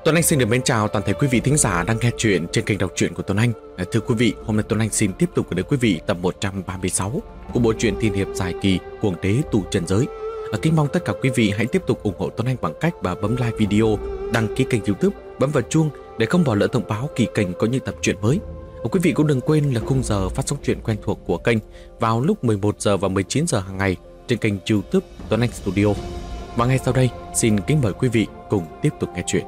Tuấn Anh xin được mến chào toàn thể quý vị thính giả đang nghe chuyện trên kênh đọc truyện của Tuấn Anh. Thưa quý vị, hôm nay Tuấn Anh xin tiếp tục gửi đến quý vị tập 136 của bộ truyện tiên hiệp dài kỳ Cuồng Đế Tu Chân Giới. Kính mong tất cả quý vị hãy tiếp tục ủng hộ Tuấn Anh bằng cách và bấm like video, đăng ký kênh YouTube, bấm vào chuông để không bỏ lỡ thông báo kỳ kênh có những tập truyện mới. Quý vị cũng đừng quên là khung giờ phát sóng truyện quen thuộc của kênh vào lúc 11 giờ và 19 giờ hàng ngày trên kênh YouTube Tuấn Anh Studio. Và ngay sau đây, xin kính mời quý vị cùng tiếp tục nghe chuyện.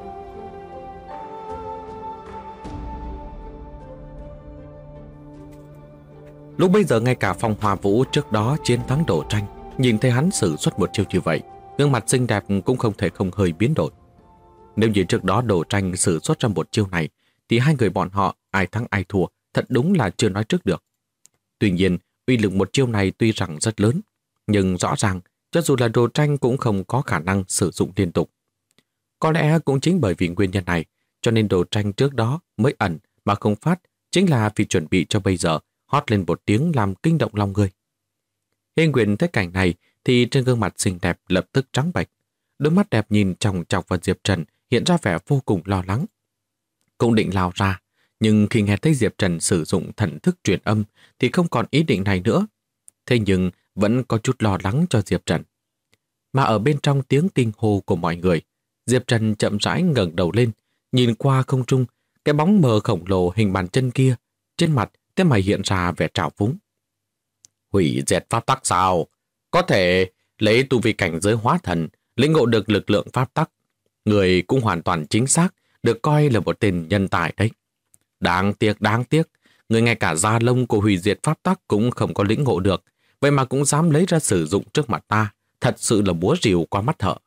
Lúc bây giờ ngay cả Phong Hoa Vũ trước đó chiến thắng Đỗ Tranh nhìn thấy hắn sử xuất một chiêu như vậy, gương mặt xinh đẹp cũng không thể không hơi biến đổi. Nếu như trước đó Đỗ Tranh sử xuất ra một chiêu này thì hai người bọn họ ai thắng ai thua thật đúng là chưa nói trước được. Tuy nhiên, uy lực một chiêu này tuy rằng rất lớn, nhưng rõ ràng cho dù là Đỗ Tranh cũng không có khả năng sử dụng liên tục. Có lẽ cũng chính bởi vì nguyên nhân này cho nên Đỗ Tranh trước đó mới ẩn mà không phát, chính là vì chuẩn bị cho bây giờ hót lên một tiếng làm kinh động lòng người. Hiên Nguyện thấy cảnh này thì trên gương mặt xinh đẹp lập tức trắng bệch, đôi mắt đẹp nhìn chòng chọc vào Diệp Trần hiện ra vẻ vô cùng lo lắng. Cũng định lao ra, nhưng khi nghe thấy Diệp Trần sử dụng thần thức truyền âm thì không còn ý định này nữa. Thế nhưng vẫn có chút lo lắng cho Diệp Trần. Mà ở bên trong tiếng kinh hô của mọi người, Diệp Trần chậm rãi ngẩng đầu lên, nhìn qua không trung, cái bóng mờ khổng lồ hình bàn chân kia, trên mặt thế mà hiện ra vẻ trào phúng. Hủy diệt pháp tắc sao? Có thể lấy tu vi cảnh giới hóa thần, lĩnh ngộ được lực lượng pháp tắc. Người cũng hoàn toàn chính xác, được coi là một tên nhân tài đấy. Đáng tiếc, người ngay cả da lông của hủy diệt pháp tắc cũng không có lĩnh ngộ được, vậy mà cũng dám lấy ra sử dụng trước mặt ta, thật sự là búa rìu qua mắt thợ.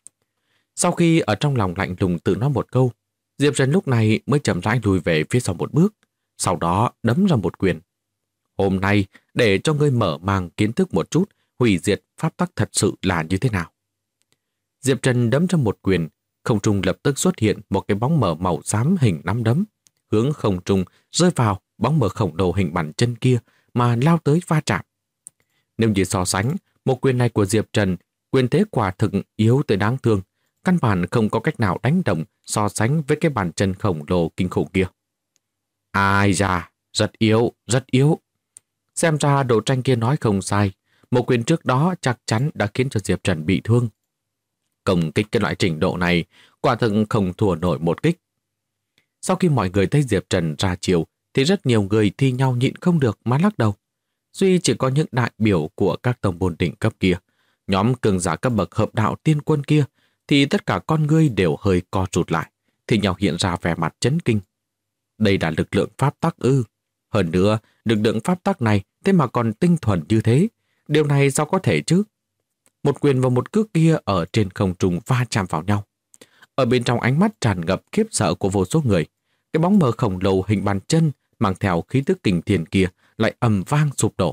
Sau khi ở trong lòng lạnh lùng tự nói một câu, Diệp Trần lúc này mới chậm rãi lùi về phía sau một bước, sau đó đấm ra một quyền. Hôm nay, để cho ngươi mở mang kiến thức một chút, hủy diệt pháp tắc thật sự là như thế nào. Diệp Trần đấm ra một quyền, không trung lập tức xuất hiện một cái bóng mờ màu xám hình nắm đấm, hướng không trung rơi vào bóng mờ khổng lồ hình bàn chân kia mà lao tới va chạm. Nếu như so sánh, một quyền này của Diệp Trần, quyền thế quả thực yếu tới đáng thương, căn bản không có cách nào đánh đồng so sánh với cái bàn chân khổng lồ kinh khủng kia. Ai da, rất yếu. Xem ra Đỗ Tranh kia nói không sai, một quyền trước đó chắc chắn đã khiến cho Diệp Trần bị thương. Công kích cái loại trình độ này, quả thực không thua nổi một kích. Sau khi mọi người thấy Diệp Trần ra chiều, thì rất nhiều người thi nhau nhịn không được mà lắc đầu. Duy chỉ có những đại biểu của các tông môn đỉnh cấp kia, nhóm cường giả cấp bậc hợp đạo tiên quân kia, thì tất cả con ngươi đều hơi co rụt lại, thì nhau hiện ra vẻ mặt chấn kinh. Đây là lực lượng pháp tắc ư? Hơn nữa, lực lượng pháp tắc này thế mà còn tinh thuần như thế. Điều này sao có thể chứ? Một quyền và một cước kia ở trên không trung va chạm vào nhau. Ở bên trong ánh mắt tràn ngập khiếp sợ của vô số người, cái bóng mờ khổng lồ hình bàn chân mang theo khí tức kinh thiên kia lại ầm vang sụp đổ.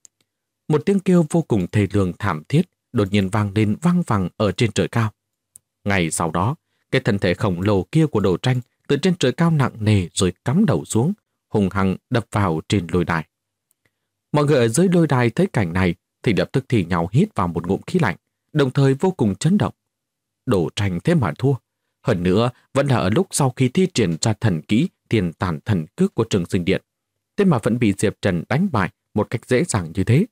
Một tiếng kêu vô cùng thê lương thảm thiết đột nhiên vang lên vang vẳng ở trên trời cao. Ngay sau đó, cái thân thể khổng lồ kia của Đỗ Tranh từ trên trời cao nặng nề rồi cắm đầu xuống, hùng hăng đập vào trên lôi đài. Mọi người ở dưới lôi đài thấy cảnh này thì lập tức thì nhau hít vào một ngụm khí lạnh, đồng thời vô cùng chấn động. Đỗ Tranh thế mà thua. Hơn nữa, vẫn là ở lúc sau khi thi triển ra thần kỹ Thiên Tàn Thần Cước của Trường Sinh Điện, thế mà vẫn bị Diệp Trần đánh bại một cách dễ dàng như thế.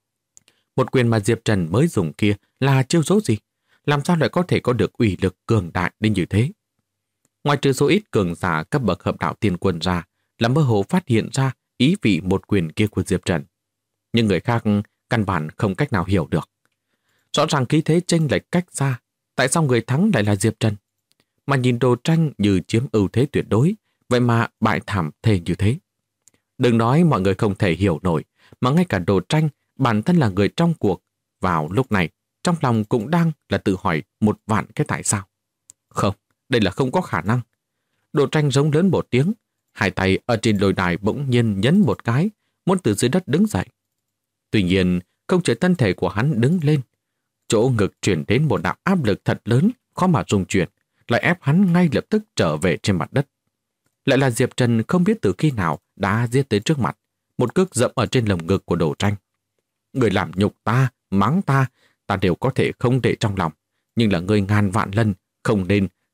Một quyền mà Diệp Trần mới dùng kia là chiêu số gì? Làm sao lại có thể có được uy lực cường đại đến như thế? Ngoài trừ số ít cường giả cấp bậc hợp đạo tiên quân ra, là mơ hồ phát hiện ra ý vị một quyền kia của Diệp Trần. Nhưng người khác căn bản không cách nào hiểu được. Rõ ràng khí thế chênh lệch cách xa, tại sao người thắng lại là Diệp Trần? Mà nhìn Đỗ Tranh như chiếm ưu thế tuyệt đối, vậy mà bại thảm thê như thế. Đừng nói mọi người không thể hiểu nổi, mà ngay cả Đỗ Tranh, bản thân là người trong cuộc, vào lúc này, trong lòng cũng đang là tự hỏi một vạn cái tại sao. Không, đây là không có khả năng. Đỗ Tranh rống lớn một tiếng, hai tay ở trên lôi đài bỗng nhiên nhấn một cái, muốn từ dưới đất đứng dậy. Tuy nhiên, không chờ thân thể của hắn đứng lên, chỗ ngực truyền đến một đạo áp lực thật lớn, khó mà dung chuyển, lại ép hắn ngay lập tức trở về trên mặt đất. Lại là Diệp Trần không biết từ khi nào đã giết tới trước mặt, một cước dẫm ở trên lồng ngực của Đỗ Tranh. Người làm nhục ta, mắng ta, ta đều có thể không để trong lòng, nhưng là người ngàn vạn lần không nên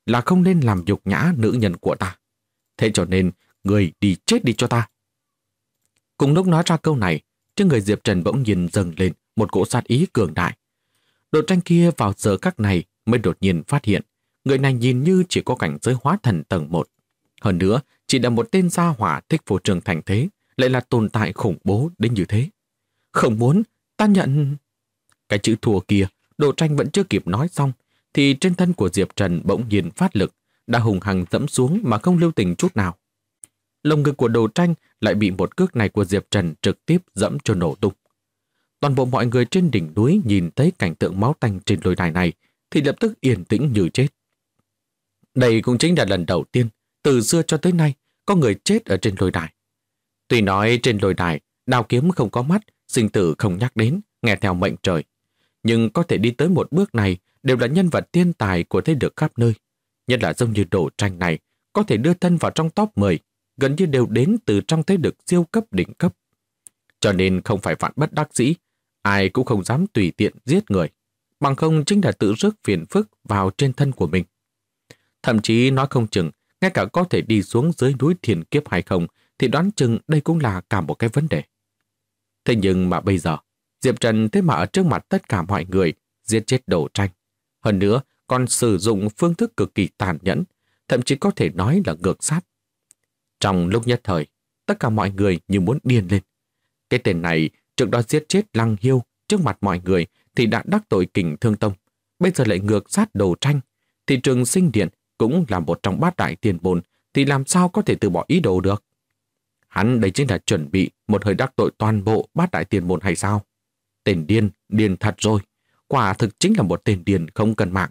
là không nên làm nhục nhã nữ nhân của ta. Thế cho nên, người đi chết đi cho ta. Cùng lúc nói ra câu này, trên người Diệp Trần bỗng nhiên dâng lên một cỗ sát ý cường đại. Đồ Tranh kia vào giờ khắc này mới đột nhiên phát hiện, người này nhìn như chỉ có cảnh giới hóa thần tầng 1. Hơn nữa, chỉ là một tên gia hỏa thích phô trương thành thế, lại là tồn tại khủng bố đến như thế. Không muốn, ta nhận... Cái chữ thua kia, Đồ Tranh vẫn chưa kịp nói xong, thì trên thân của Diệp Trần bỗng nhiên phát lực, đã hùng hăng dẫm xuống mà không lưu tình chút nào. Lồng ngực của Đồ Tranh lại bị một cước này của Diệp Trần trực tiếp dẫm cho nổ tung. Toàn bộ mọi người trên đỉnh núi nhìn thấy cảnh tượng máu tanh trên lôi đài này thì lập tức yên tĩnh như chết. Đây cũng chính là lần đầu tiên từ xưa cho tới nay có người chết ở trên lôi đài. Tuy nói trên lôi đài đao kiếm không có mắt, sinh tử không nhắc đến, nghe theo mệnh trời, nhưng có thể đi tới một bước này đều là nhân vật thiên tài của thế lực khắp nơi. Nhất là giống như Đồ Tranh này, có thể đưa thân vào trong top 10, gần như đều đến từ trong thế lực siêu cấp đỉnh cấp. Cho nên không phải vạn bất đắc dĩ, ai cũng không dám tùy tiện giết người, bằng không chính là tự rước phiền phức vào trên thân của mình. Thậm chí nói không chừng, ngay cả có thể đi xuống dưới núi thiên kiếp hay không, thì đoán chừng đây cũng là cả một cái vấn đề. Thế nhưng mà bây giờ, Diệp Trần thế mà ở trước mặt tất cả mọi người giết chết Đồ Tranh. Hơn nữa, còn sử dụng phương thức cực kỳ tàn nhẫn, thậm chí có thể nói là ngược sát. Trong lúc nhất thời, tất cả mọi người như muốn điên lên. Cái tên này trước đó giết chết Lăng Hiêu trước mặt mọi người thì đã đắc tội Kình Thương Tông, bây giờ lại ngược sát Đồ Tranh, thì Trường Sinh Điện cũng là một trong bát đại tiền môn, thì làm sao có thể từ bỏ ý đồ được? Hắn đây chính là chuẩn bị một hơi đắc tội toàn bộ bát đại tiền môn hay sao? Tên điên, điên thật rồi. Quả thực chính là một tên điên không cần mạng.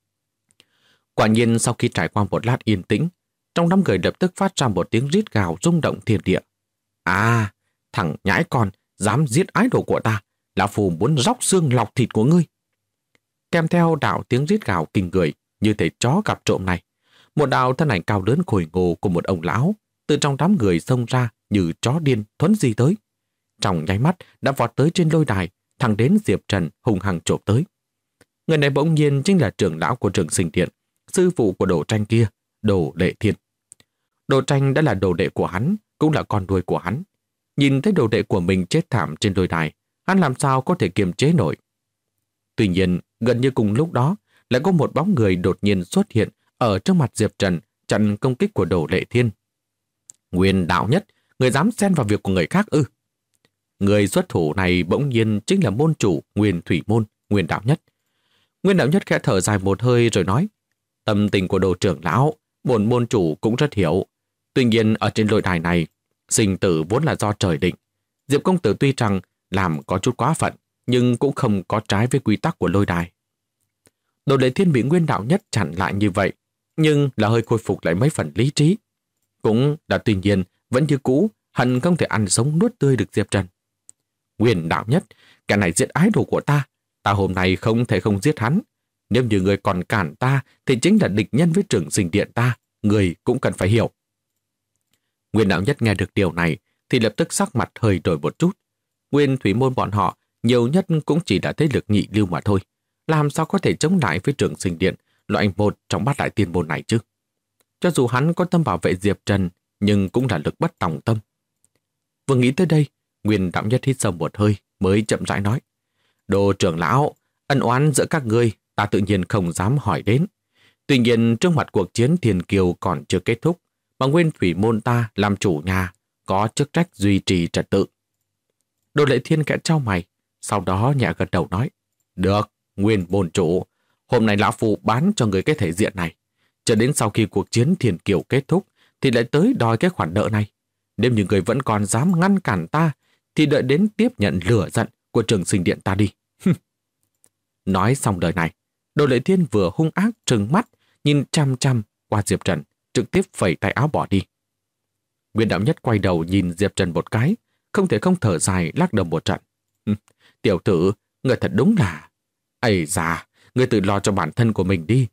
Quả nhiên sau khi trải qua một lát yên tĩnh, trong đám người lập tức phát ra một tiếng rít gào rung động thiên địa. À, thằng nhãi con, dám giết ái đồ của ta, lão phù muốn róc xương lọc thịt của ngươi. Kèm theo đạo tiếng rít gào kinh người, như thể chó gặp trộm này, một đạo thân ảnh cao lớn khôi ngô của một ông lão từ trong đám người xông ra như chó điên thuấn di tới. Trong nháy mắt đã vọt tới trên lôi đài, thẳng đến Diệp Trần hung hăng chộp tới. Người này bỗng nhiên chính là trưởng lão của Trường Sinh Điện, sư phụ của Đồ Tranh kia, Đồ Lệ Thiên. Đồ Tranh đã là đồ đệ của hắn, cũng là con nuôi của hắn. Nhìn thấy đồ đệ của mình chết thảm trên lôi đài, hắn làm sao có thể kiềm chế nổi. Tuy nhiên, gần như cùng lúc đó, lại có một bóng người đột nhiên xuất hiện ở trước mặt Diệp Trần, chặn công kích của Đồ Lệ Thiên. Nguyên đạo nhất, người dám xen vào việc của người khác ư? Người xuất thủ này bỗng nhiên chính là môn chủ Nguyên Thủy Môn, Nguyên đạo nhất. Nguyên đạo nhất khẽ thở dài một hơi rồi nói, tâm tình của Đồ trưởng lão, bổn môn chủ cũng rất hiểu. Tuy nhiên ở trên lôi đài này, sinh tử vốn là do trời định. Diệp công tử tuy rằng làm có chút quá phận, nhưng cũng không có trái với quy tắc của lôi đài. Đồ Lệ Thiên bị Nguyên đạo nhất chặn lại như vậy, nhưng là hơi khôi phục lại mấy phần lý trí. Cũng là tuy nhiên, vẫn như cũ, hận không thể ăn sống nuốt tươi được Diệp Trần. Nguyên đạo nhất, kẻ này giết ái đồ của ta, ta hôm nay không thể không giết hắn. Nếu như người còn cản ta, thì chính là địch nhân với Trường Sinh Điện ta, người cũng cần phải hiểu. Nguyên đạo nhất nghe được điều này, thì lập tức sắc mặt hơi đổi một chút. Nguyên Thủy Môn bọn họ, nhiều nhất cũng chỉ là thế lực nhị lưu mà thôi. Làm sao có thể chống lại với Trường Sinh Điện, loại một trong bát đại tiên môn này chứ? Cho dù hắn có tâm bảo vệ Diệp Trần, nhưng cũng là lực bất tòng tâm. Vừa nghĩ tới đây, Nguyên đạo nhất hít sâu một hơi, mới chậm rãi nói. Đồ trưởng lão, ân oán giữa các ngươi, ta tự nhiên không dám hỏi đến. Tuy nhiên, trước mặt cuộc chiến Thiên Kiều còn chưa kết thúc, mà Nguyên Thủy Môn ta làm chủ nhà, có chức trách duy trì trật tự. Đồ Lệ Thiên kẽ trao mày, sau đó nhẹ gật đầu nói. Được, Nguyên môn chủ, hôm nay lão phu bán cho người cái thể diện này. Cho đến sau khi cuộc chiến Thiên Kiều kết thúc, thì lại tới đòi cái khoản nợ này. Nếu như người vẫn còn dám ngăn cản ta, thì đợi đến tiếp nhận lửa giận của Trường Sinh Điện ta đi. Nói xong lời này, Đồ Lệ Thiên vừa hung ác trừng mắt, nhìn chăm chăm qua Diệp Trần, trực tiếp phẩy tay áo bỏ đi. Nguyên đạo nhất quay đầu nhìn Diệp Trần một cái, không thể không thở dài lắc đầu một trận. Tiểu tử, người thật đúng là... Ây da, người tự lo cho bản thân của mình đi.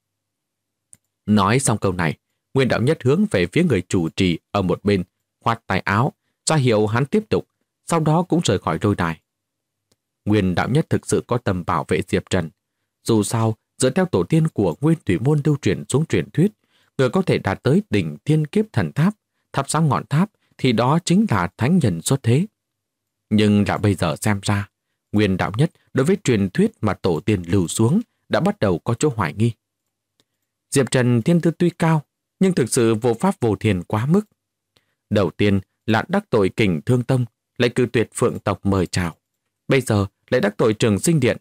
Nói xong câu này, Nguyên đạo nhất hướng về phía người chủ trì ở một bên, khoát tay áo, ra hiệu hắn tiếp tục, sau đó cũng rời khỏi lôi đài. Nguyên đạo nhất thực sự có tâm bảo vệ Diệp Trần. Dù sao, dựa theo tổ tiên của Nguyên Thủy Môn lưu truyền xuống truyền thuyết, người có thể đạt tới đỉnh Thiên Kiếp Thần Tháp, thắp sáng ngọn tháp, thì đó chính là thánh nhân xuất thế. Nhưng đã bây giờ xem ra, Nguyên đạo nhất đối với truyền thuyết mà tổ tiên lưu xuống đã bắt đầu có chỗ hoài nghi. Diệp Trần thiên tư tuy cao, nhưng thực sự vô pháp vô thiên quá mức. Đầu tiên là đắc tội Kình Thương Tông, lại cự tuyệt Phượng tộc mời chào. Bây giờ lại đắc tội Trường Sinh Điện.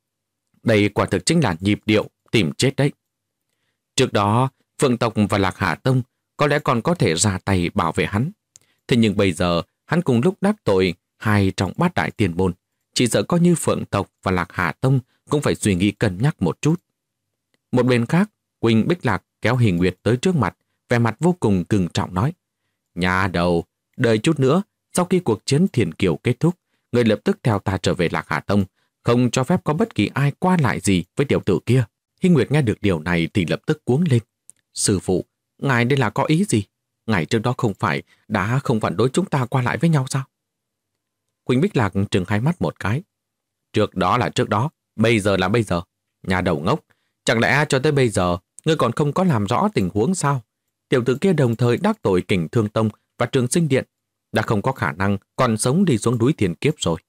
Đây quả thực chính là nhịp điệu tìm chết đấy. Trước đó, Phượng tộc và Lạc Hà Tông có lẽ còn có thể ra tay bảo vệ hắn. Thế nhưng bây giờ, hắn cùng lúc đắc tội hai trong bát đại tiền môn. Chỉ sợ coi như Phượng tộc và Lạc Hà Tông cũng phải suy nghĩ cân nhắc một chút. Một bên khác, Quỳnh Bích Lạc kéo Hình Nguyệt tới trước mặt, vẻ mặt vô cùng cứng trọng nói: Nhà đầu, đợi chút nữa, sau khi cuộc chiến Thiền Kiều kết thúc, người lập tức theo ta trở về Lạc Hà Tông, không cho phép có bất kỳ ai qua lại gì với tiểu tử kia. Hình Nguyệt nghe được điều này thì lập tức cuống lên: Sư phụ, ngài đây là có ý gì? Ngài trước đó không phải đã không phản đối chúng ta qua lại với nhau sao? Quỳnh Bích Lạc trừng hai mắt một cái: Trước đó là trước đó, bây giờ là bây giờ. Nhà đầu ngốc, chẳng lẽ cho tới bây giờ ngươi còn không có làm rõ tình huống sao? Tiểu tử kia đồng thời đắc tội Kình Thương Tông và Trường Sinh Điện, đã không có khả năng còn sống đi xuống núi Thiên Kiếp rồi.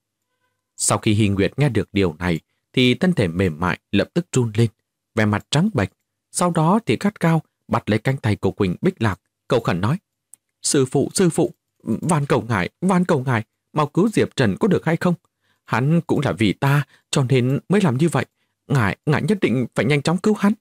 Sau khi Hy Nguyệt nghe được điều này thì thân thể mềm mại lập tức run lên, vẻ mặt trắng bệch, sau đó thì gắt cao bắt lấy cánh tay của Quỳnh Bích Lạc, cầu khẩn nói: Sư phụ, van cầu ngài, mau cứu Diệp Trần có được hay không? Hắn cũng là vì ta, cho nên mới làm như vậy. Ngài nhất định phải nhanh chóng cứu hắn.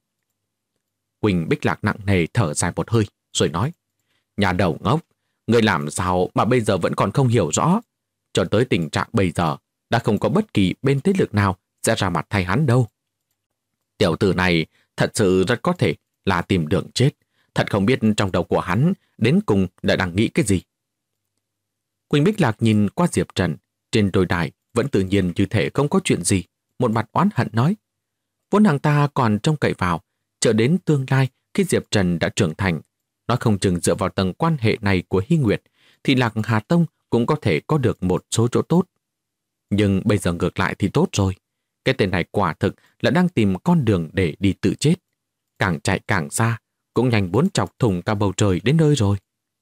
Quỳnh Bích Lạc nặng nề thở dài một hơi, rồi nói: Nhà đầu ngốc, người làm sao mà bây giờ vẫn còn không hiểu rõ? Cho tới tình trạng bây giờ, đã không có bất kỳ bên thế lực nào sẽ ra mặt thay hắn đâu. Tiểu tử này thật sự rất có thể là tìm đường chết. Thật không biết trong đầu của hắn đến cùng đã đang nghĩ cái gì. Quỳnh Bích Lạc nhìn qua Diệp Trần, trên đôi đài vẫn tự nhiên như thể không có chuyện gì, một mặt oán hận nói: Vốn nàng ta còn trông cậy vào, chờ đến tương lai khi Diệp Trần đã trưởng thành, nói không chừng dựa vào tầng quan hệ này của Hy Nguyệt, thì Lạc Hà Tông cũng có thể có được một số chỗ tốt. Nhưng bây giờ ngược lại thì tốt rồi. Cái tên này quả thực là đang tìm con đường để đi tự chết. Càng chạy càng xa, cũng nhanh muốn chọc thủng cả bầu trời đến nơi rồi.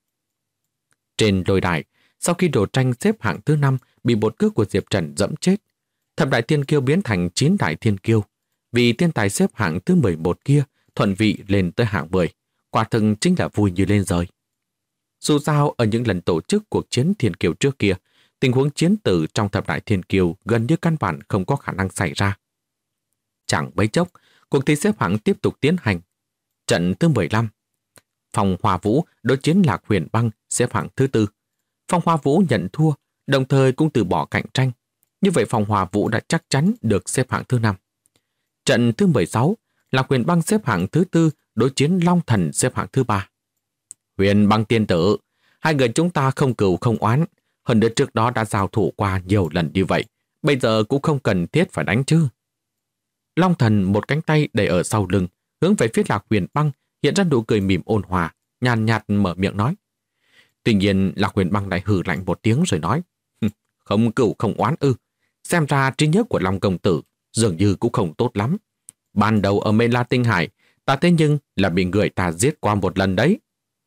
Trên đồi đài, sau khi Đồ Tranh xếp hạng thứ 5 bị một cước của Diệp Trần dẫm chết, Thập Đại Thiên Kiêu biến thành 9 Đại Thiên Kiêu. Vì thiên tài xếp hạng thứ 11 kia thuận vị lên tới hạng 10, quả thực chính là vui như lên rời. Dù sao, ở những lần tổ chức cuộc chiến Thiên Kiêu trước kia, tình huống chiến tử trong Thập Đại Thiên Kiêu gần như căn bản không có khả năng xảy ra. Chẳng mấy chốc, cuộc thi xếp hạng tiếp tục tiến hành. Trận thứ 15, Phong Hoa Vũ đối chiến Lạc Huyền Băng xếp hạng thứ 4. Phong Hoa Vũ nhận thua, đồng thời cũng từ bỏ cạnh tranh. Như vậy Phong Hoa Vũ đã chắc chắn được xếp hạng thứ 5. Trận thứ 16, Lạc Huyền Băng xếp hạng thứ 4 đối chiến Long Thần xếp hạng thứ 3. Huyền Băng tiên tử, hai người chúng ta không cừu không oán, hơn nữa trước đó đã giao thủ qua nhiều lần như vậy, bây giờ cũng không cần thiết phải đánh chứ. Long Thần một cánh tay đẩy ở sau lưng, hướng về phía Lạc Huyền Băng, hiện ra nụ cười mỉm ôn hòa, nhàn nhạt mở miệng nói. Tuy nhiên Lạc Huyền Băng lại hừ lạnh một tiếng rồi nói: Không cừu không oán ư? Xem ra trí nhớ của Long công tử dường như cũng không tốt lắm. Ban đầu ở Mê La Tinh Hải, ta thế nhưng là bị người ta giết qua một lần đấy.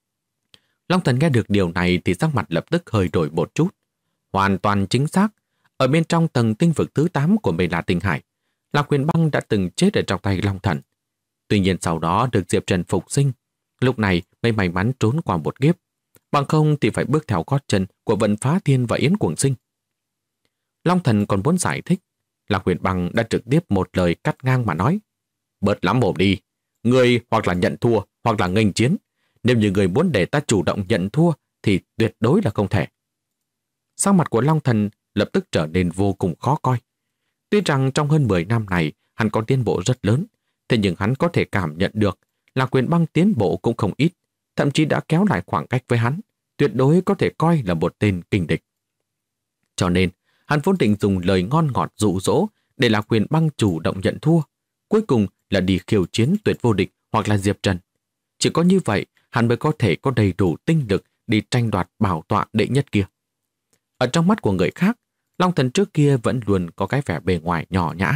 Long Thần nghe được điều này thì sắc mặt lập tức hơi đổi một chút. Hoàn toàn chính xác, ở bên trong tầng tinh vực thứ 8 của Mê La Tinh Hải, Lạc Huyền Băng đã từng chết ở trong tay Long Thần. Tuy nhiên sau đó được Diệp Trần phục sinh, lúc này mới may mắn trốn qua một kiếp. Bằng không thì phải bước theo gót chân của Vận Phá Thiên và Yến Cuồng Sinh. Long Thần còn muốn giải thích, Lạc Huyền Băng đã trực tiếp một lời cắt ngang mà nói: Bớt lắm mồm đi, người hoặc là nhận thua hoặc là nghênh chiến. Nếu như người muốn để ta chủ động nhận thua thì tuyệt đối là không thể. Sắc mặt của Long Thần lập tức trở nên vô cùng khó coi. Tuy rằng trong hơn 10 năm này hắn có tiến bộ rất lớn, thế nhưng hắn có thể cảm nhận được Lạc Huyền Băng tiến bộ cũng không ít, thậm chí đã kéo lại khoảng cách với hắn, tuyệt đối có thể coi là một tên kình địch. Cho nên, hắn vốn định dùng lời ngon ngọt dụ dỗ để Lạc Huyền Băng chủ động nhận thua, cuối cùng là đi khiêu chiến Tuyệt Vô Địch hoặc là Diệp Trần. Chỉ có như vậy, hắn mới có thể có đầy đủ tinh lực đi tranh đoạt bảo tọa đệ nhất kia. Ở trong mắt của người khác, Long Thần trước kia vẫn luôn có cái vẻ bề ngoài nhỏ nhã,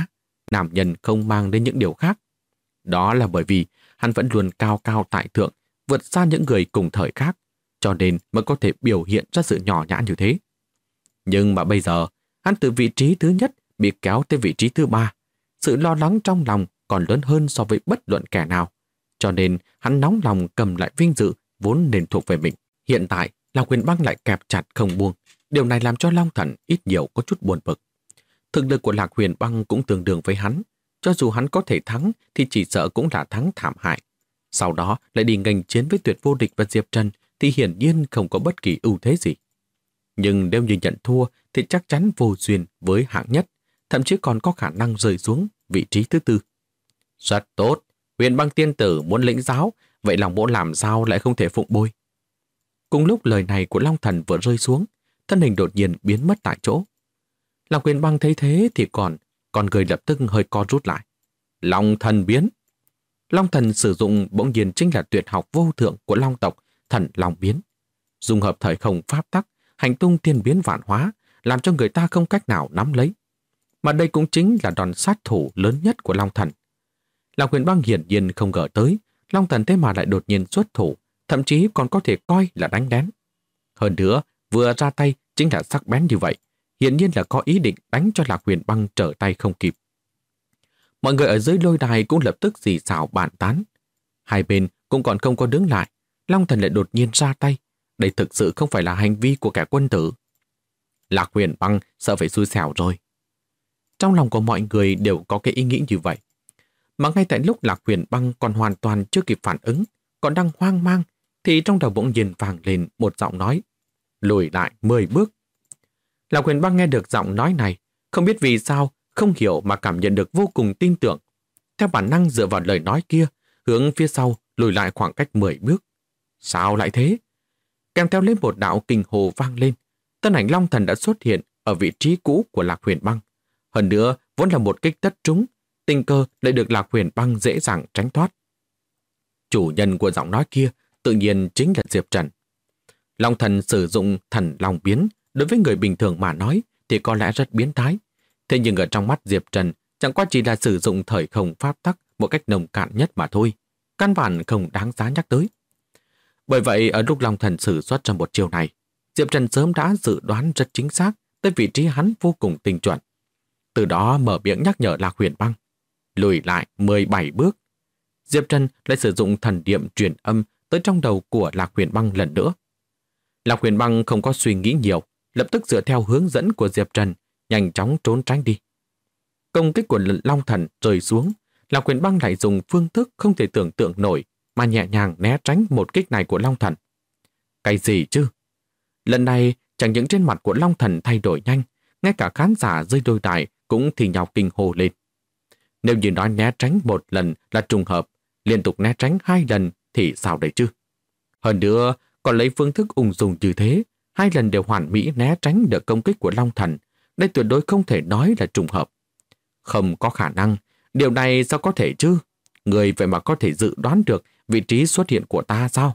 nam nhân không mang đến những điều khác. Đó là bởi vì hắn vẫn luôn cao cao tại thượng, vượt xa những người cùng thời khác, cho nên mới có thể biểu hiện ra sự nhỏ nhã như thế. Nhưng mà bây giờ, hắn từ vị trí thứ nhất bị kéo tới vị trí thứ ba. Sự lo lắng trong lòng còn lớn hơn so với bất luận kẻ nào. Cho nên hắn nóng lòng cầm lại vinh dự vốn nên thuộc về mình. Hiện tại, Lạc Huyền Băng lại kẹp chặt không buông. Điều này làm cho Long Thần ít nhiều có chút buồn bực. Thực lực của Lạc Huyền Băng cũng tương đương với hắn. Cho dù hắn có thể thắng thì chỉ sợ cũng là thắng thảm hại. Sau đó lại đi nghênh chiến với Tuyệt Vô Địch và Diệp Trần thì hiển nhiên không có bất kỳ ưu thế gì. Nhưng nếu như nhận thua thì chắc chắn vô duyên với hạng nhất, thậm chí còn có khả năng rơi xuống vị trí thứ tư. Rất tốt, Huyền Băng tiên tử muốn lĩnh giáo, vậy lòng mỗ làm sao lại không thể phụng bồi. Cùng lúc lời này của Long Thần vừa rơi xuống, thân hình đột nhiên biến mất tại chỗ. Lạc Huyền Băng thấy thế thì còn người lập tức hơi co rút lại. Long Thần biến. Long Thần sử dụng bỗng nhiên chính là tuyệt học vô thượng của Long tộc, Thần Long biến. Dùng hợp thời không pháp tắc, hành tung thiên biến vạn hóa, làm cho người ta không cách nào nắm lấy. Mà đây cũng chính là đòn sát thủ lớn nhất của Long Thần. Lạc Huyền Băng hiển nhiên không ngờ tới, Long Thần thế mà lại đột nhiên xuất thủ, thậm chí còn có thể coi là đánh đén. Hơn nữa, vừa ra tay chính là sắc bén như vậy, hiển nhiên là có ý định đánh cho Lạc Huyền Băng trở tay không kịp. Mọi người ở dưới lôi đài cũng lập tức xì xào bàn tán. Hai bên cũng còn không có đứng lại, Long Thần lại đột nhiên ra tay. Đây thực sự không phải là hành vi của kẻ quân tử. Lạc Huyền Băng sợ phải xui xẻo rồi. Trong lòng của mọi người đều có cái ý nghĩ như vậy. Mà ngay tại lúc Lạc Huyền Băng còn hoàn toàn chưa kịp phản ứng, còn đang hoang mang, thì trong đầu bỗng nhiên vang lên một giọng nói. Lùi lại 10 bước. Lạc Huyền Băng nghe được giọng nói này, không biết vì sao, không hiểu mà cảm nhận được vô cùng tin tưởng. Theo bản năng dựa vào lời nói kia, hướng phía sau lùi lại khoảng cách 10 bước. Sao lại thế? Kèm theo lên một đạo kinh hồ vang lên, thân ảnh Long Thần đã xuất hiện ở vị trí cũ của Lạc Huyền Băng. Hơn nữa, vốn là một kích tất trúng, tình cờ lại được Lạc Huyền Băng dễ dàng tránh thoát. Chủ nhân của giọng nói kia tự nhiên chính là Diệp Trần. Long Thần sử dụng thần long biến, đối với người bình thường mà nói thì có lẽ rất biến thái. Thế nhưng ở trong mắt Diệp Trần, chẳng qua chỉ là sử dụng thời không pháp tắc một cách nồng cạn nhất mà thôi. Căn bản không đáng giá nhắc tới. Bởi vậy, ở lúc Long Thần sử xuất ra một chiều này, Diệp Trần sớm đã dự đoán rất chính xác tới vị trí hắn vô cùng tinh chuẩn. Từ đó mở miệng nhắc nhở Lạc Huyền Băng. Lùi lại 17 bước. Diệp Trần lại sử dụng thần niệm truyền âm tới trong đầu của Lạc Huyền Băng lần nữa. Lạc Huyền Băng không có suy nghĩ nhiều, lập tức dựa theo hướng dẫn của Diệp Trần, nhanh chóng trốn tránh đi. Công kích của Long Thần rơi xuống, Lạc Huyền Băng lại dùng phương thức không thể tưởng tượng nổi mà nhẹ nhàng né tránh một kích này của Long Thần. Cái gì chứ? Lần này chẳng những trên mặt của Long Thần thay đổi nhanh, ngay cả khán giả dưới đôi đài cũng thì nhào kinh hồ lên. Nếu như nói né tránh một lần là trùng hợp, liên tục né tránh 2 lần thì sao đấy chứ? Hơn nữa, còn lấy phương thức ung dung như thế, 2 lần đều hoàn mỹ né tránh được công kích của Long Thần, đây tuyệt đối không thể nói là trùng hợp. Không có khả năng, điều này sao có thể chứ? Người vậy mà có thể dự đoán được vị trí xuất hiện của ta sao?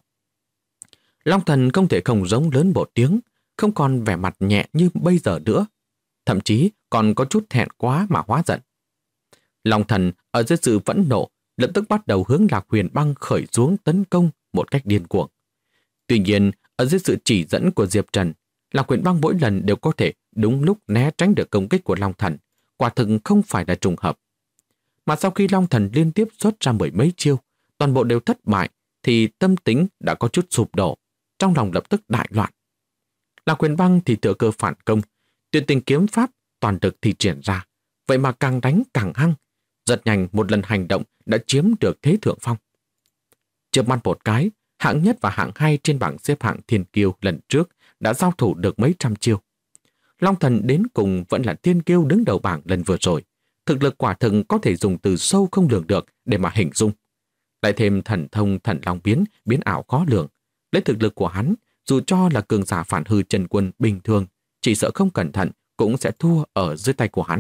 Long Thần không thể không rống lớn một tiếng, không còn vẻ mặt nhẹ như bây giờ nữa. Thậm chí còn có chút thẹn quá mà hóa giận. Long Thần ở dưới sự phẫn nộ lập tức bắt đầu hướng Lạc Huyền Băng khởi xuống tấn công một cách điên cuồng. Tuy nhiên, ở dưới sự chỉ dẫn của Diệp Trần, Lạc Huyền Băng mỗi lần đều có thể đúng lúc né tránh được công kích của Long Thần, quả thực không phải là trùng hợp. Mà sau khi Long Thần liên tiếp xuất ra 10 mấy chiêu, toàn bộ đều thất bại, thì tâm tính đã có chút sụp đổ, trong lòng lập tức đại loạn. Lạc Huyền Băng thì thừa cơ phản công, tuyệt tình kiếm pháp toàn lực thì triển ra, vậy mà càng đánh càng hăng, rất nhanh một lần hành động đã chiếm được thế thượng phong. Chớp mắt một cái, hạng nhất và hạng 2 trên bảng xếp hạng thiên kiêu lần trước đã giao thủ được mấy trăm chiêu. Long Thần đến cùng vẫn là thiên kiêu đứng đầu bảng lần vừa rồi, thực lực quả thực có thể dùng từ sâu không lường được để mà hình dung. Lại thêm thần thông thần long biến, biến ảo khó lường, lấy thực lực của hắn, dù cho là cường giả phản hư chân quân bình thường, chỉ sợ không cẩn thận cũng sẽ thua ở dưới tay của hắn.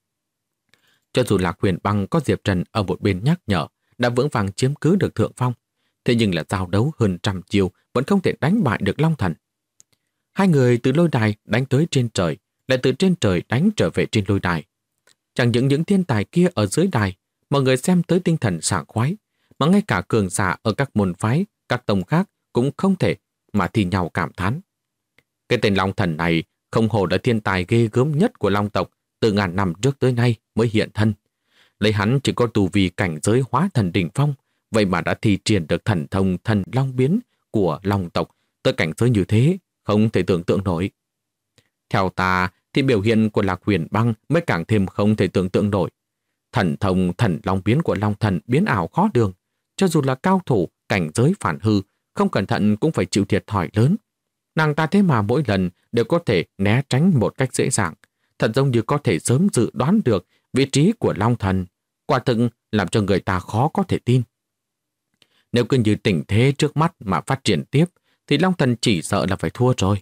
Cho dù Lạc Huyền Băng có Diệp Trần ở một bên nhắc nhở, đã vững vàng chiếm cứ được thượng phong, thế nhưng là giao đấu hơn trăm chiêu vẫn không thể đánh bại được Long Thần. Hai người từ lôi đài đánh tới trên trời, lại từ trên trời đánh trở về trên lôi đài. Chẳng những thiên tài kia ở dưới đài, mọi người xem tới tinh thần sảng khoái, mà ngay cả cường giả ở các môn phái, các tông khác cũng không thể mà thì nhau cảm thán. Cái tên Long Thần này không hổ là thiên tài ghê gớm nhất của Long tộc từ ngàn năm trước tới nay mới hiện thân. Lấy hắn chỉ có tu vi cảnh giới hóa thần đỉnh phong, vậy mà đã thi triển được thần thông thần long biến của Long tộc tới cảnh giới như thế, không thể tưởng tượng nổi. Theo ta thì biểu hiện của Lạc Huyền Băng mới càng thêm không thể tưởng tượng nổi. Thần thông thần long biến của Long Thần biến ảo khó lường, cho dù là cao thủ cảnh giới phản hư, không cẩn thận cũng phải chịu thiệt thòi lớn. Nàng ta thế mà mỗi lần đều có thể né tránh một cách dễ dàng, thật giống như có thể sớm dự đoán được vị trí của Long Thần, quả thực làm cho người ta khó có thể tin. Nếu cứ như tình thế trước mắt mà phát triển tiếp, thì Long Thần chỉ sợ là phải thua rồi.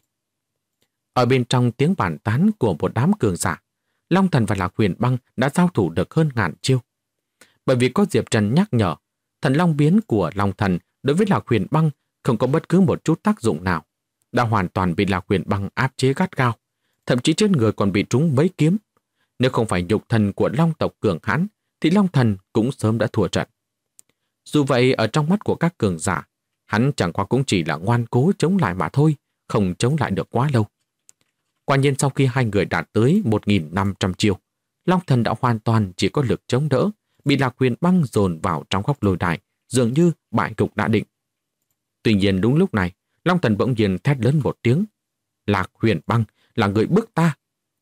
Ở bên trong tiếng bàn tán của một đám cường giả, Long Thần và Lạc Huyền Băng đã giao thủ được hơn ngàn chiêu. Bởi vì có Diệp Trần nhắc nhở, thần long biến của Long Thần đối với Lạc Huyền Băng không có bất cứ một chút tác dụng nào, đã hoàn toàn bị Lạc Huyền Băng áp chế gắt gao, thậm chí trên người còn bị trúng mấy kiếm. Nếu không phải nhục thần của Long tộc cường hãn, thì Long Thần cũng sớm đã thua trận. Dù vậy, ở trong mắt của các cường giả, hắn chẳng qua cũng chỉ là ngoan cố chống lại mà thôi, không chống lại được quá lâu. Quả nhiên sau khi hai người đạt tới 1.500 chiêu, Long Thần đã hoàn toàn chỉ có lực chống đỡ, bị Lạc Huyền Băng dồn vào trong góc lôi đài, dường như bại cục đã định. Tuy nhiên đúng lúc này, Long Thần bỗng nhiên thét lớn một tiếng. Lạc Huyền Băng là người bức ta.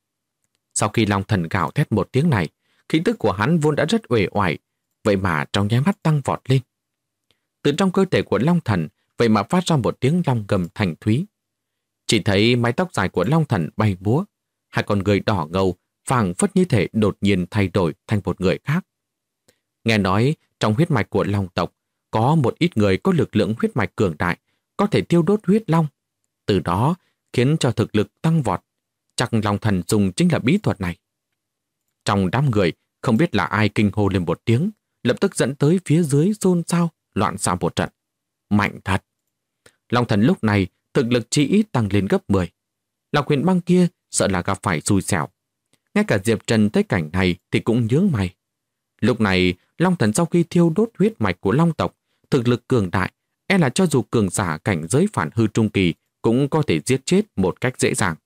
Sau khi Long Thần gào thét một tiếng này, khí tức của hắn vốn đã rất uể oải, vậy mà trong nháy mắt tăng vọt lên. Từ trong cơ thể của Long Thần, vậy mà phát ra một tiếng long gầm thành thúy. Chỉ thấy mái tóc dài của Long Thần bay múa, hai con người đỏ ngầu, phảng phất như thể đột nhiên thay đổi thành một người khác. Nghe nói trong huyết mạch của Long tộc có một ít người có lực lượng huyết mạch cường đại, có thể tiêu đốt huyết long, từ đó khiến cho thực lực tăng vọt. Chắc Long Thần dùng chính là bí thuật này. Trong đám người, không biết là ai kinh hô lên một tiếng, lập tức dẫn tới phía dưới xôn xao, loạn xạ một trận. Mạnh thật! Long Thần lúc này thực lực chỉ ít tăng lên gấp 10. Lạc Huyền Băng kia sợ là gặp phải xui xẻo. Ngay cả Diệp Trần thấy cảnh này thì cũng nhướng mày. Lúc này, Long Thần sau khi thiêu đốt huyết mạch của Long tộc, thực lực cường đại, e là cho dù cường giả cảnh giới phản hư trung kỳ cũng có thể giết chết một cách dễ dàng.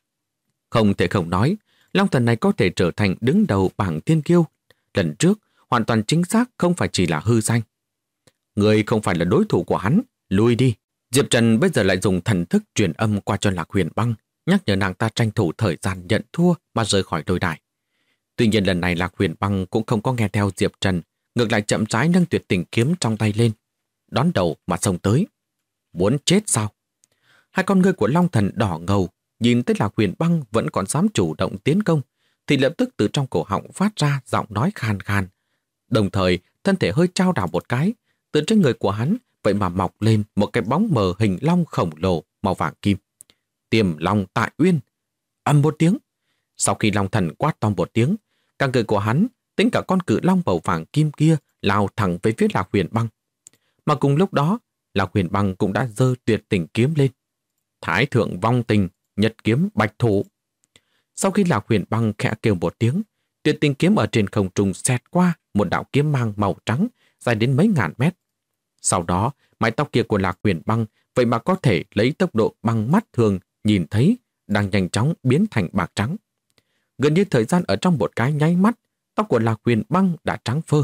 Không thể không nói, Long Thần này có thể trở thành đứng đầu bảng thiên kiêu. Lần trước, hoàn toàn chính xác không phải chỉ là hư danh. Người không phải là đối thủ của hắn, lui đi. Diệp Trần bây giờ lại dùng thần thức truyền âm qua cho Lạc Huyền Băng, nhắc nhở nàng ta tranh thủ thời gian nhận thua mà rời khỏi đôi đài. Tuy nhiên lần này Lạc Huyền Băng cũng không có nghe theo Diệp Trần, ngược lại chậm rãi nâng tuyệt tình kiếm trong tay lên, đón đầu mà xông tới. Muốn chết sao? Hai con ngươi của Long Thần đỏ ngầu, nhìn tới Lạc Huyền Băng vẫn còn dám chủ động tiến công, thì lập tức từ trong cổ họng phát ra giọng nói khan khan. Đồng thời, thân thể hơi chao đảo một cái, từ trên người của hắn vậy mà mọc lên một cái bóng mờ hình long khổng lồ màu vàng kim. Tiềm Long Tại Uyên. Ầm một tiếng. Sau khi Long Thần quát to một tiếng, cả người của hắn, tính cả con cự long màu vàng kim kia lao thẳng về phía Lạc Huyền Băng. Mà cùng lúc đó, Lạc Huyền Băng cũng đã giơ tuyệt tình kiếm lên. Thái thượng vong tình, nhật kiếm bạch thủ. Sau khi Lạc Huyền Băng khẽ kêu một tiếng, tuyệt tình kiếm ở trên không trung xẹt qua một đạo kiếm mang màu trắng dài đến mấy ngàn mét. Sau đó, mái tóc kia của Lạc Huyền Băng vậy mà có thể lấy tốc độ bằng mắt thường nhìn thấy đang nhanh chóng biến thành bạc trắng. Gần như thời gian ở trong một cái nháy mắt, tóc của Lạc Huyền Băng đã trắng phơ.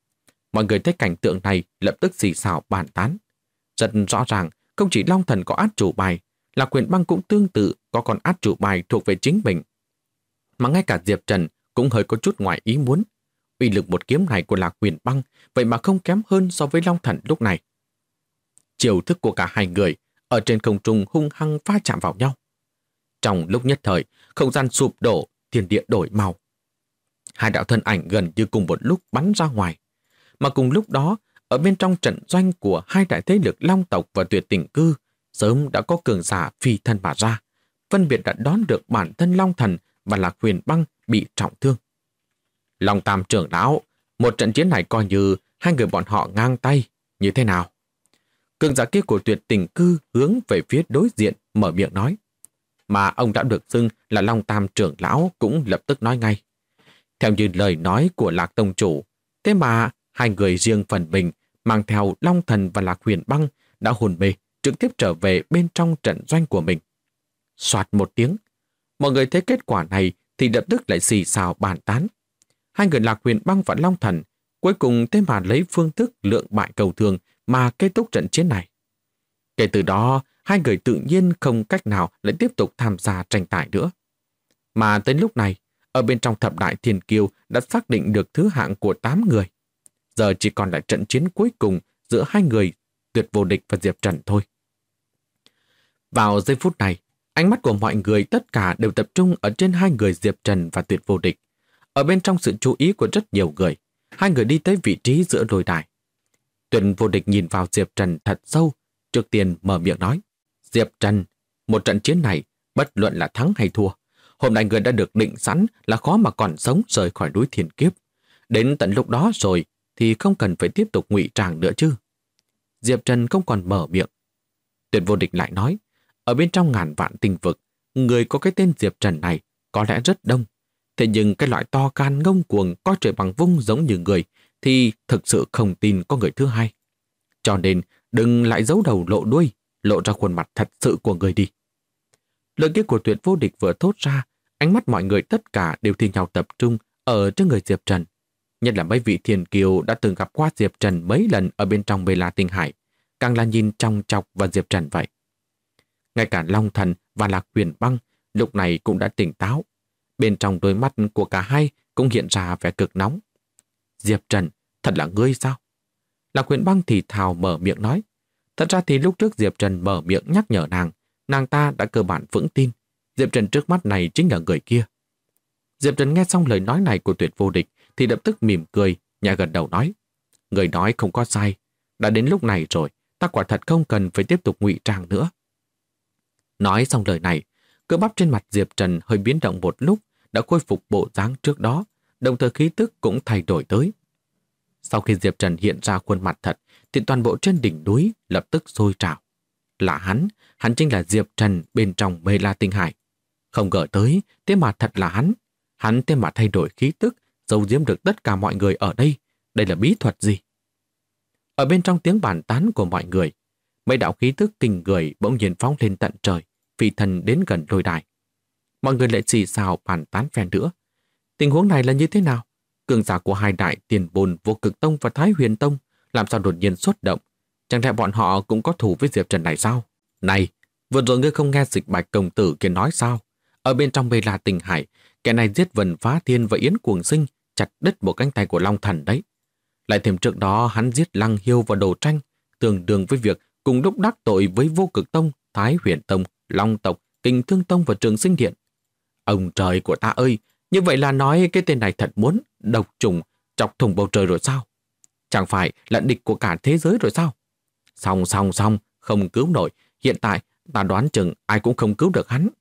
Mọi người thấy cảnh tượng này lập tức xì xào bàn tán. Rất rõ ràng, không chỉ Long Thần có át chủ bài, Lạc Huyền Băng cũng tương tự có con át chủ bài thuộc về chính mình. Mà ngay cả Diệp Trần cũng hơi có chút ngoài ý muốn. Uy lực một kiếm này của Lạc Huyền Băng vậy mà không kém hơn so với Long Thần lúc này. Chiều thức của cả hai người ở trên không trung hung hăng va chạm vào nhau. Trong lúc nhất thời, không gian sụp đổ, thiên địa đổi màu. Hai đạo thân ảnh gần như cùng một lúc bắn ra ngoài. Mà cùng lúc đó, ở bên trong trận doanh của hai đại thế lực Long tộc và Tuyệt Tình Cư, sớm đã có cường giả phi thân mà ra, phân biệt đã đón được bản thân Long Thần và Lạc Huyền Băng bị trọng thương. Long Tam trưởng lão, một trận chiến này coi như hai người bọn họ ngang tay, như thế nào? Cường giả kia của Tuyệt Tình Cư hướng về phía đối diện mở miệng nói. Mà ông đã được xưng là Long Tam trưởng lão cũng lập tức nói ngay. Theo như lời nói của Lạc Tông Chủ, thế mà hai người riêng phần mình mang theo Long Thần và Lạc Huyền Băng đã hồn mê, trực tiếp trở về bên trong trận doanh của mình. Soạt một tiếng, mọi người thấy kết quả này thì lập tức lại xì xào bàn tán. Hai người Lạc Huyền Băng và Long Thần cuối cùng thế mà lấy phương thức lượng bại cầu thường mà kết thúc trận chiến này. Kể từ đó, hai người tự nhiên không cách nào lại tiếp tục tham gia tranh tài nữa. Mà tới lúc này, ở bên trong thập đại thiên kiêu đã xác định được thứ hạng của 8 người. Giờ chỉ còn lại trận chiến cuối cùng giữa hai người Tuyệt Vô Địch và Diệp Trần thôi. Vào giây phút này, ánh mắt của mọi người tất cả đều tập trung ở trên hai người Diệp Trần và Tuyệt Vô Địch. Ở bên trong sự chú ý của rất nhiều người, hai người đi tới vị trí giữa đôi đài. Tuyệt Vô Địch nhìn vào Diệp Trần thật sâu, trước tiên mở miệng nói: Diệp Trần, một trận chiến này, bất luận là thắng hay thua, hôm nay người đã được định sẵn là khó mà còn sống rời khỏi núi thiên kiếp. Đến tận lúc đó rồi thì không cần phải tiếp tục ngụy trang nữa chứ. Diệp Trần không còn mở miệng. Tuyệt Vô Địch lại nói: ở bên trong ngàn vạn tinh vực, người có cái tên Diệp Trần này có lẽ rất đông. Thế nhưng cái loại to can ngông cuồng coi trời bằng vung giống như người thì thực sự không tin có người thứ hai. Cho nên đừng lại giấu đầu lộ đuôi, lộ ra khuôn mặt thật sự của người đi. Lời kia của Tuyệt Vô Địch vừa thốt ra, ánh mắt mọi người tất cả đều thi nhau tập trung ở trên người Diệp Trần. Nhất là mấy vị thiên kiều đã từng gặp qua Diệp Trần mấy lần ở bên trong Bê La Tinh Hải, càng là nhìn trong chọc vào Diệp Trần vậy. Ngay cả Long Thần và Lạc Huyền Băng lúc này cũng đã tỉnh táo. Bên trong đôi mắt của cả hai cũng hiện ra vẻ cực nóng. Diệp Trần, thật là ngươi sao? Lạc Huyền Băng thì thào mở miệng nói. Thật ra thì lúc trước Diệp Trần mở miệng nhắc nhở nàng ta đã cơ bản vững tin Diệp Trần trước mắt này chính là người kia. Diệp Trần nghe xong lời nói này của Tuyệt Vô Địch thì lập tức mỉm cười, nhẹ gật đầu nói: người nói không có sai, đã đến lúc này rồi, ta quả thật không cần phải tiếp tục ngụy trang nữa. Nói xong lời này, cơ bắp trên mặt Diệp Trần hơi biến động một lúc, đã khôi phục bộ dáng trước đó, đồng thời khí tức cũng thay đổi tới. Sau khi Diệp Trần hiện ra khuôn mặt thật, thì toàn bộ trên đỉnh núi lập tức sôi trào. Là hắn chính là Diệp Trần bên trong Bê La Tinh Hải. Không ngờ tới, thế mà thật là hắn thế mà thay đổi khí tức, giấu giếm được tất cả mọi người ở đây. Đây là bí thuật gì? Ở bên trong tiếng bàn tán của mọi người, mấy đạo khí tức kinh người bỗng nhiên phóng lên tận trời, phi thần đến gần lôi đài. Mọi người lại xì xào bàn tán phen nữa. Tình huống này là như thế nào? Cường giả của hai đại tiền bồn Vô Cực Tông và Thái Huyền Tông làm sao đột nhiên xuất động? Chẳng lẽ bọn họ cũng có thù với Diệp Trần này sao? Này, vừa rồi ngươi không nghe Dịch Bạch công tử kia nói sao? Ở bên trong Bê La Tinh Hải, kẻ này giết Vân Phá Thiên và Yến Cuồng Sinh, chặt đứt một cánh tay của Long Thần đấy. Lại thêm trước đó hắn giết Lăng Hiêu và Đồ Tranh, tương đương với việc cùng lúc đắc tội với Vô Cực Tông, Thái Huyền Tông, Long Tộc, Kình Thương Tông và Trường Sinh Điện. Ông trời của ta ơi, như vậy là nói cái tên này thật muốn độc trùng chọc thủng bầu trời rồi sao? Chẳng phải là địch của cả thế giới rồi sao? Xong, không cứu nổi. Hiện tại ta đoán chừng ai cũng không cứu được hắn.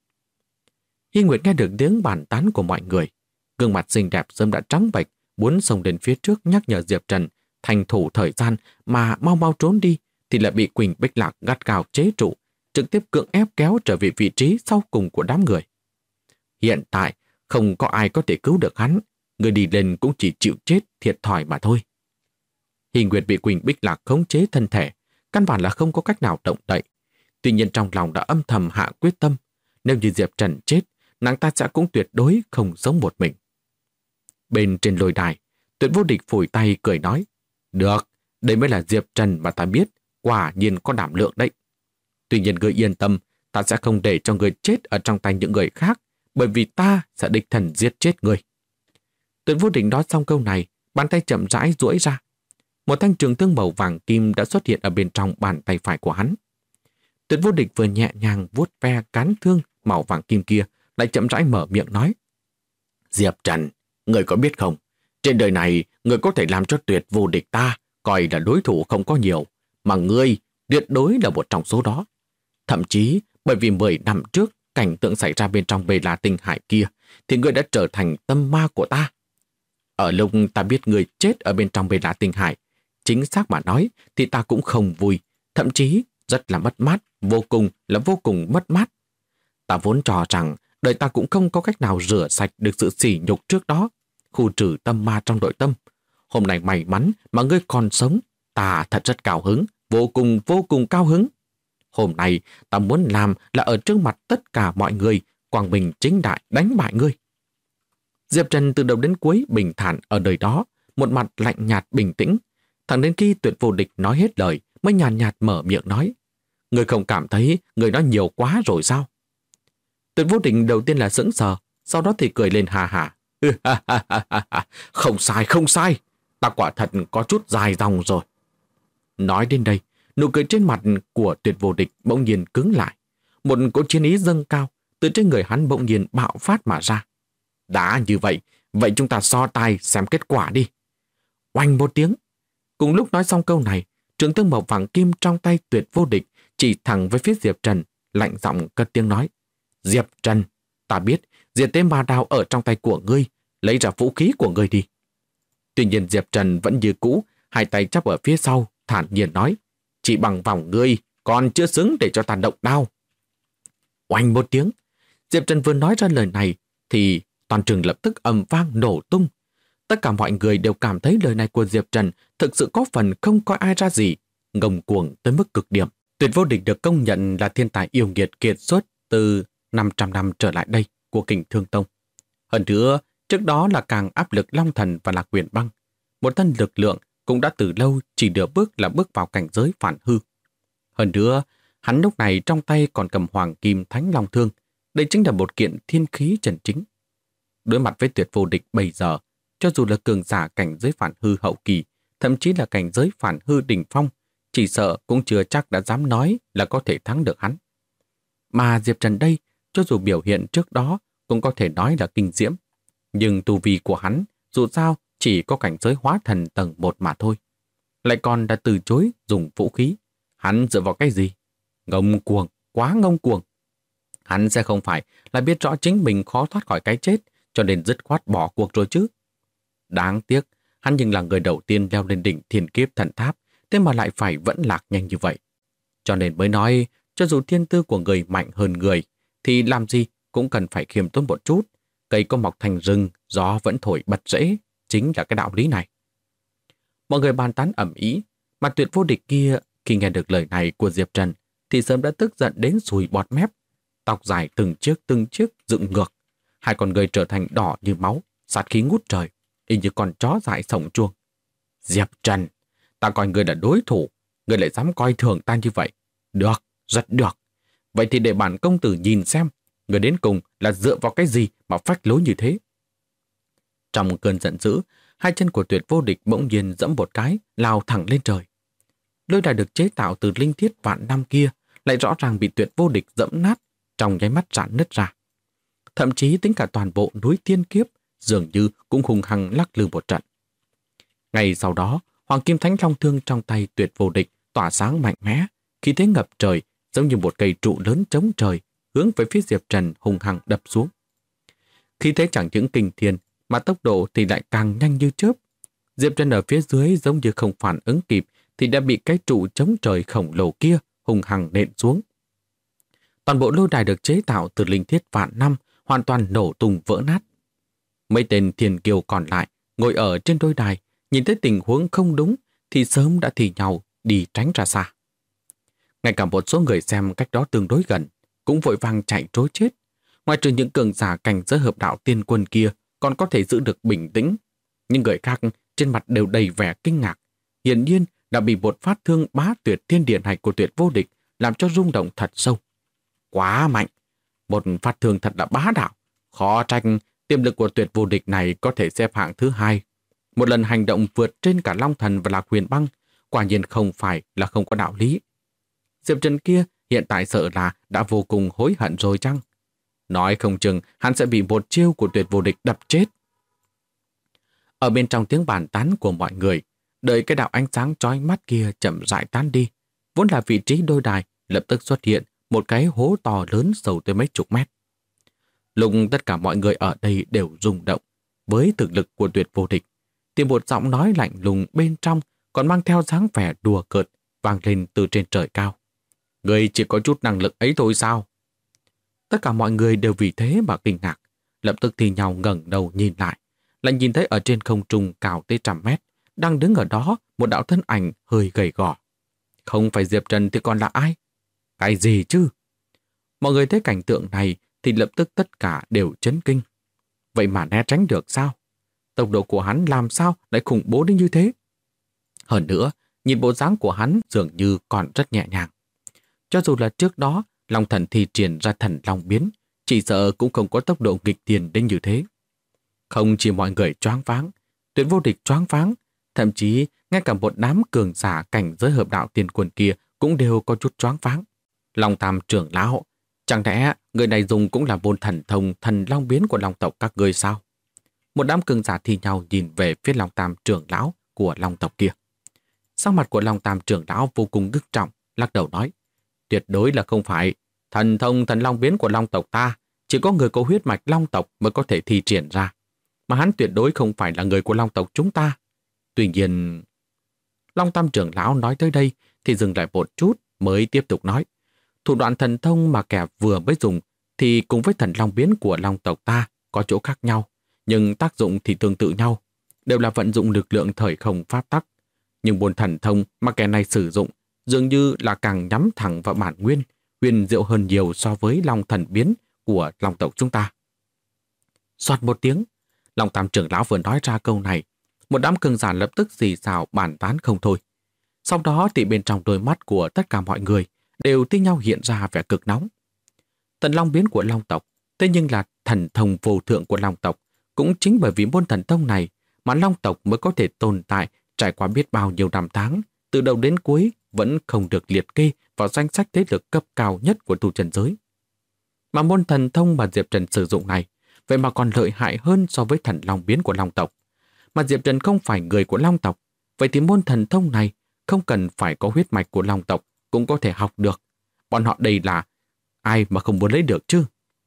Hy Nguyệt nghe được tiếng bàn tán của mọi người, gương mặt xinh đẹp sớm đã trắng bệch, muốn xông đến phía trước nhắc nhở Diệp Trần thành thủ thời gian mà mau mau trốn đi, thì lại bị Quỳnh Bích Lạc gắt gao chế trụ, trực tiếp cưỡng ép kéo trở về vị trí sau cùng của đám người. Hiện tại không có ai có thể cứu được hắn, người đi lên cũng chỉ chịu chết thiệt thòi mà thôi. Hy Nguyệt bị Quỳnh Bích Lạc khống chế thân thể, căn bản là không có cách nào động đậy. Tuy nhiên trong lòng đã âm thầm hạ quyết tâm, nếu như Diệp Trần chết, nàng ta sẽ cũng tuyệt đối không sống một mình. Bên trên lôi đài, Tuyệt Vô Địch phủi tay cười nói: được, đây mới là Diệp Trần mà ta biết, quả nhiên có đảm lượng đấy. Tuy nhiên ngươi yên tâm, ta sẽ không để cho ngươi chết ở trong tay những người khác, bởi vì ta sẽ đích thân giết chết ngươi. Tuyệt Vô Địch nói xong câu này, bàn tay chậm rãi duỗi ra. Một thanh trường thương màu vàng kim đã xuất hiện ở bên trong bàn tay phải của hắn. Tuyệt Vô Địch vừa nhẹ nhàng vuốt ve cán thương màu vàng kim kia, lại chậm rãi mở miệng nói: Diệp Trần, người có biết không, trên đời này người có thể làm cho Tuyệt Vô Địch ta coi là đối thủ không có nhiều, mà ngươi tuyệt đối là một trong số đó. Thậm chí bởi vì 10 năm trước cảnh tượng xảy ra bên trong Bê La Tinh Hải kia, thì ngươi đã trở thành tâm ma của ta. Ở lúc ta biết ngươi chết ở bên trong Bê La Tinh Hải, chính xác mà nói thì ta cũng không vui, thậm chí rất là mất mát, vô cùng mất mát. Ta vốn cho rằng đời ta cũng không có cách nào rửa sạch được sự sỉ nhục trước đó. khu trừ tâm ma trong nội tâm. Hôm nay may mắn mà ngươi còn sống, ta thật rất cao hứng, vô cùng cao hứng. Hôm nay ta muốn làm là ở trước mặt tất cả mọi người, quang minh chính đại đánh bại ngươi. Diệp Trần từ đầu đến cuối bình thản ở đời đó, một mặt lạnh nhạt bình tĩnh. Thẳng đến khi Tuyệt Vô Địch nói hết lời mới nhàn nhạt mở miệng nói: Ngươi không cảm thấy người nói nhiều quá rồi sao? Tuyệt Vô Địch đầu tiên là sững sờ, sau đó thì cười lên hà hà. Không sai, không sai. Ta quả thật có chút dài dòng rồi. Nói đến đây, nụ cười trên mặt của Tuyệt Vô Địch bỗng nhiên cứng lại. Một cỗ chiến ý dâng cao từ trên người hắn bỗng nhiên bạo phát mà ra. Đã như vậy, vậy chúng ta so tài xem kết quả đi. Oanh một tiếng. Cùng lúc nói xong câu này, trường thương màu vàng kim trong tay Tuyệt Vô Địch chỉ thẳng với phía Diệp Trần, lạnh giọng cất tiếng nói: Diệp Trần, ta biết diệt tế ma đao ở trong tay của ngươi, lấy ra vũ khí của ngươi đi. Tuy nhiên Diệp Trần vẫn như cũ, hai tay chắp ở phía sau, thản nhiên nói: Chỉ bằng vòng ngươi còn chưa xứng để cho ta động đao. Oanh một tiếng, Diệp Trần vừa nói ra lời này thì toàn trường lập tức ầm vang nổ tung. Tất cả mọi người đều cảm thấy lời này của Diệp Trần thực sự có phần không coi ai ra gì, ngông cuồng tới mức cực điểm. Tuyệt Vô Địch được công nhận là thiên tài yêu nghiệt kiệt xuất từ 500 năm trở lại đây của Kình Thương Tông. Hơn nữa, trước đó là càng áp lực Long Thần và Lạc Huyền Băng. Một thân lực lượng cũng đã từ lâu chỉ nửa bước là bước vào cảnh giới phản hư. Hơn nữa, hắn lúc này trong tay còn cầm Hoàng Kim Thánh Long Thương. Đây chính là một kiện thiên khí chân chính. Đối mặt với Tuyệt Vô Địch bây giờ, cho dù là cường giả cảnh giới phản hư hậu kỳ, thậm chí là cảnh giới phản hư đỉnh phong, chỉ sợ cũng chưa chắc đã dám nói là có thể thắng được hắn. Mà Diệp Trần đây, cho dù biểu hiện trước đó cũng có thể nói là kinh diễm, nhưng tu vi của hắn dù sao chỉ có cảnh giới hóa thần tầng 1 mà thôi. Lại còn đã từ chối dùng vũ khí. Hắn dựa vào cái gì? Ngông cuồng, quá ngông cuồng. Hắn sẽ không phải là biết rõ chính mình khó thoát khỏi cái chết, cho nên dứt khoát bỏ cuộc rồi chứ. Đáng tiếc, hắn nhưng là người đầu tiên leo lên đỉnh Thiên Kiếp Thần Tháp, thế mà lại phải vẫn lạc nhanh như vậy. Cho nên mới nói, cho dù thiên tư của người mạnh hơn người, thì làm gì cũng cần phải khiêm tốn một chút. Cây có mọc thành rừng, gió vẫn thổi bật rễ, chính là cái đạo lý này. Mọi người bàn tán ầm ĩ, mà Tuyệt Vô Địch kia khi nghe được lời này của Diệp Trần thì sớm đã tức giận đến sùi bọt mép. Tóc dài từng chiếc dựng ngược, hai con người trở thành đỏ như máu, sát khí ngút trời, y như con chó dại sổng chuông. Diệp Trần, ta coi người là đối thủ, người lại dám coi thường ta như vậy. Được, rất được. Vậy thì để bản công tử nhìn xem, người đến cùng là dựa vào cái gì mà phách lối như thế. Trong cơn giận dữ, hai chân của Tuyệt Vô Địch bỗng nhiên giẫm một cái, lao thẳng lên trời. Lôi đài được chế tạo từ linh thiết vạn năm kia lại rõ ràng bị Tuyệt Vô Địch giẫm nát, trong nháy mắt rạn nứt ra. Thậm chí tính cả toàn bộ núi Thiên Kiếp dường như cũng hùng hăng lắc lư một trận. Ngay sau đó, Hoàng Kim Thánh Long Thương trong tay Tuyệt Vô Địch tỏa sáng mạnh mẽ, khí thế ngập trời, giống như một cây trụ lớn chống trời, hướng về phía Diệp Trần hùng hăng đập xuống. Khí thế chẳng những kinh thiên, mà tốc độ thì lại càng nhanh như chớp. Diệp Trần ở phía dưới giống như không phản ứng kịp thì đã bị cái trụ chống trời khổng lồ kia hùng hăng nện xuống. Toàn bộ lôi đài được chế tạo từ linh thiết vạn năm hoàn toàn nổ tung vỡ nát. Mấy tên thiên kiêu còn lại ngồi ở trên đôi đài, nhìn thấy tình huống không đúng thì sớm đã thì nhau đi tránh ra xa. Ngay cả một số người xem cách đó tương đối gần cũng vội vàng chạy trối chết. Ngoài trừ những cường giả cảnh giới hợp đạo tiên quân kia còn có thể giữ được bình tĩnh, nhưng người khác trên mặt đều đầy vẻ kinh ngạc. Hiển nhiên đã bị một phát thương bá tuyệt thiên điện hạch của Tuyệt Vô Địch làm cho rung động thật sâu. Quá mạnh! Một phát thương thật là bá đạo. Khó trách tiềm lực của Tuyệt Vô Địch này có thể xếp hạng thứ 2. Một lần hành động vượt trên cả Long Thần và Lạc Huyền Băng, quả nhiên không phải là không có đạo lý. Diệp Trần kia hiện tại sợ là đã vô cùng hối hận rồi chăng? Nói không chừng hắn sẽ bị một chiêu của Tuyệt Vô Địch đập chết. Ở bên trong tiếng bàn tán của mọi người, đợi cái đạo ánh sáng chói mắt kia chậm rãi tán đi, vốn là vị trí đôi đài lập tức xuất hiện một cái hố to lớn sâu tới mấy chục mét. Lúc tất cả mọi người ở đây đều rung động với thực lực của Tuyệt Vô Địch, thì một giọng nói lạnh lùng bên trong còn mang theo dáng vẻ đùa cợt vang lên từ trên trời cao. Người chỉ có chút năng lực ấy thôi sao? Tất cả mọi người đều vì thế mà kinh ngạc, lập tức thì nhau ngẩng đầu nhìn lại. lại nhìn thấy ở trên không trung cao tới 100 mét, đang đứng ở đó một đạo thân ảnh hơi gầy gò. Không phải Diệp Trần thì còn là ai? Cái gì chứ? Mọi người thấy cảnh tượng này thì lập tức tất cả đều chấn kinh. Vậy mà né tránh được sao? Tốc độ của hắn làm sao lại khủng bố đến như thế? Hơn nữa, nhìn bộ dáng của hắn dường như còn rất nhẹ nhàng. Cho dù là trước đó, Long Thần thi triển ra thần Long biến, chỉ sợ cũng không có tốc độ nghịch tiền đến như thế. Không chỉ mọi người choáng váng, Tuyệt Vô Địch choáng váng, thậm chí ngay cả một đám cường giả cảnh giới hợp đạo tiền quân kia cũng đều có chút choáng váng. Long Tam trưởng lão, chẳng lẽ người này dùng cũng là môn thần thông thần long biến của Long tộc các ngươi sao? Một đám cường giả thi nhau nhìn về phía Long Tam trưởng lão của Long tộc kia. Sắc mặt của Long Tam trưởng lão vô cùng ngưng trọng, lắc đầu nói: tuyệt đối là không phải. Thần thông thần long biến của Long tộc ta chỉ có người có huyết mạch Long tộc mới có thể thi triển ra, mà hắn tuyệt đối không phải là người của Long tộc chúng ta. Tuy nhiên, Long Tam trưởng lão nói tới đây thì dừng lại một chút mới tiếp tục nói: thủ đoạn thần thông mà kẻ vừa mới dùng thì cùng với thần long biến của Long tộc ta có chỗ khác nhau, nhưng tác dụng thì tương tự nhau, đều là vận dụng lực lượng thời không pháp tắc. Nhưng môn thần thông mà kẻ này sử dụng dường như là càng nhắm thẳng vào bản nguyên, huyền diệu hơn nhiều so với Long thần biến của Long tộc chúng ta. Soạt một tiếng, Long Tam trưởng lão vừa nói ra câu này, một đám cường giả lập tức xì xào bàn tán không thôi. Sau đó thì bên trong đôi mắt của tất cả mọi người đều thi nhau hiện ra vẻ cực nóng. Thần long biến của Long tộc, thế nhưng là thần thông vô thượng của Long tộc, cũng chính bởi vì môn thần thông này mà Long tộc mới có thể tồn tại trải qua biết bao nhiêu năm tháng, từ đầu đến cuối vẫn không được liệt kê vào danh sách thế lực cấp cao nhất của tu chân giới. Mà môn thần thông mà Diệp Trần sử dụng này, vậy mà còn lợi hại hơn so với thần long biến của Long tộc. Mà Diệp Trần không phải người của Long tộc, vậy thì môn thần thông này không cần phải có huyết mạch của Long tộc cũng có thể học được. Bọn họ đây là ai mà không muốn lấy được chứ?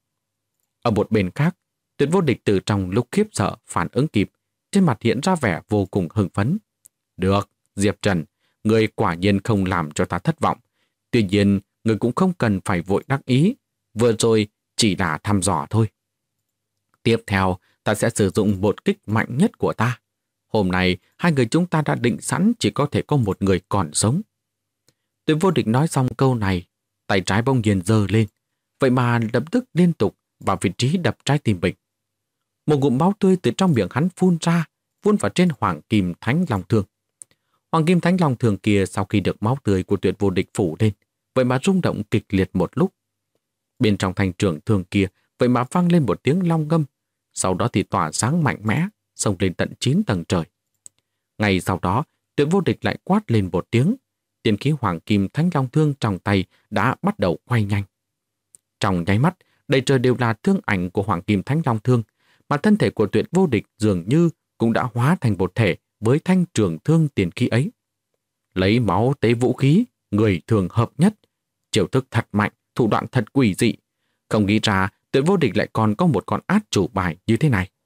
Ở một bên khác, Tuyệt Vô Địch từ trong lúc khiếp sợ phản ứng kịp, trên mặt hiện ra vẻ vô cùng hưng phấn. Được, Diệp Trần, người quả nhiên không làm cho ta thất vọng. Tuy nhiên, người cũng không cần phải vội đắc ý. Vừa rồi chỉ là thăm dò thôi. Tiếp theo, ta sẽ sử dụng một kích mạnh nhất của ta. Hôm nay, hai người chúng ta đã định sẵn chỉ có thể có một người còn sống. Tuyệt Vô Địch nói xong câu này, tay trái bỗng nhiên giơ lên, vậy mà lập tức liên tục vào vị trí đập trái tim mình. Một ngụm máu tươi từ trong miệng hắn phun ra, phun vào trên Hoàng Kim Thánh Long Thương. Hoàng Kim Thánh Long Thương kia sau khi được máu tươi của Tuyệt Vô Địch phủ lên, vậy mà rung động kịch liệt một lúc. Bên trong thanh trường thương kia, vậy mà vang lên một tiếng long ngâm, sau đó thì tỏa sáng mạnh mẽ, xông lên tận 9 tầng trời. Ngay sau đó, Tuyệt Vô Địch lại quát lên một tiếng, tiên khí Hoàng Kim Thánh Long Thương trong tay đã bắt đầu quay nhanh. Trong nháy mắt, đầy trời đều là thương ảnh của Hoàng Kim Thánh Long Thương, mà thân thể của Tuyệt Vô Địch dường như cũng đã hóa thành một thể với thanh trường thương tiền khí ấy. Lấy máu tế vũ khí, người thường hợp nhất, chiêu thức thật mạnh, thủ đoạn thật quỷ dị. Không nghĩ ra Tuyệt Vô Địch lại còn có một con át chủ bài như thế này.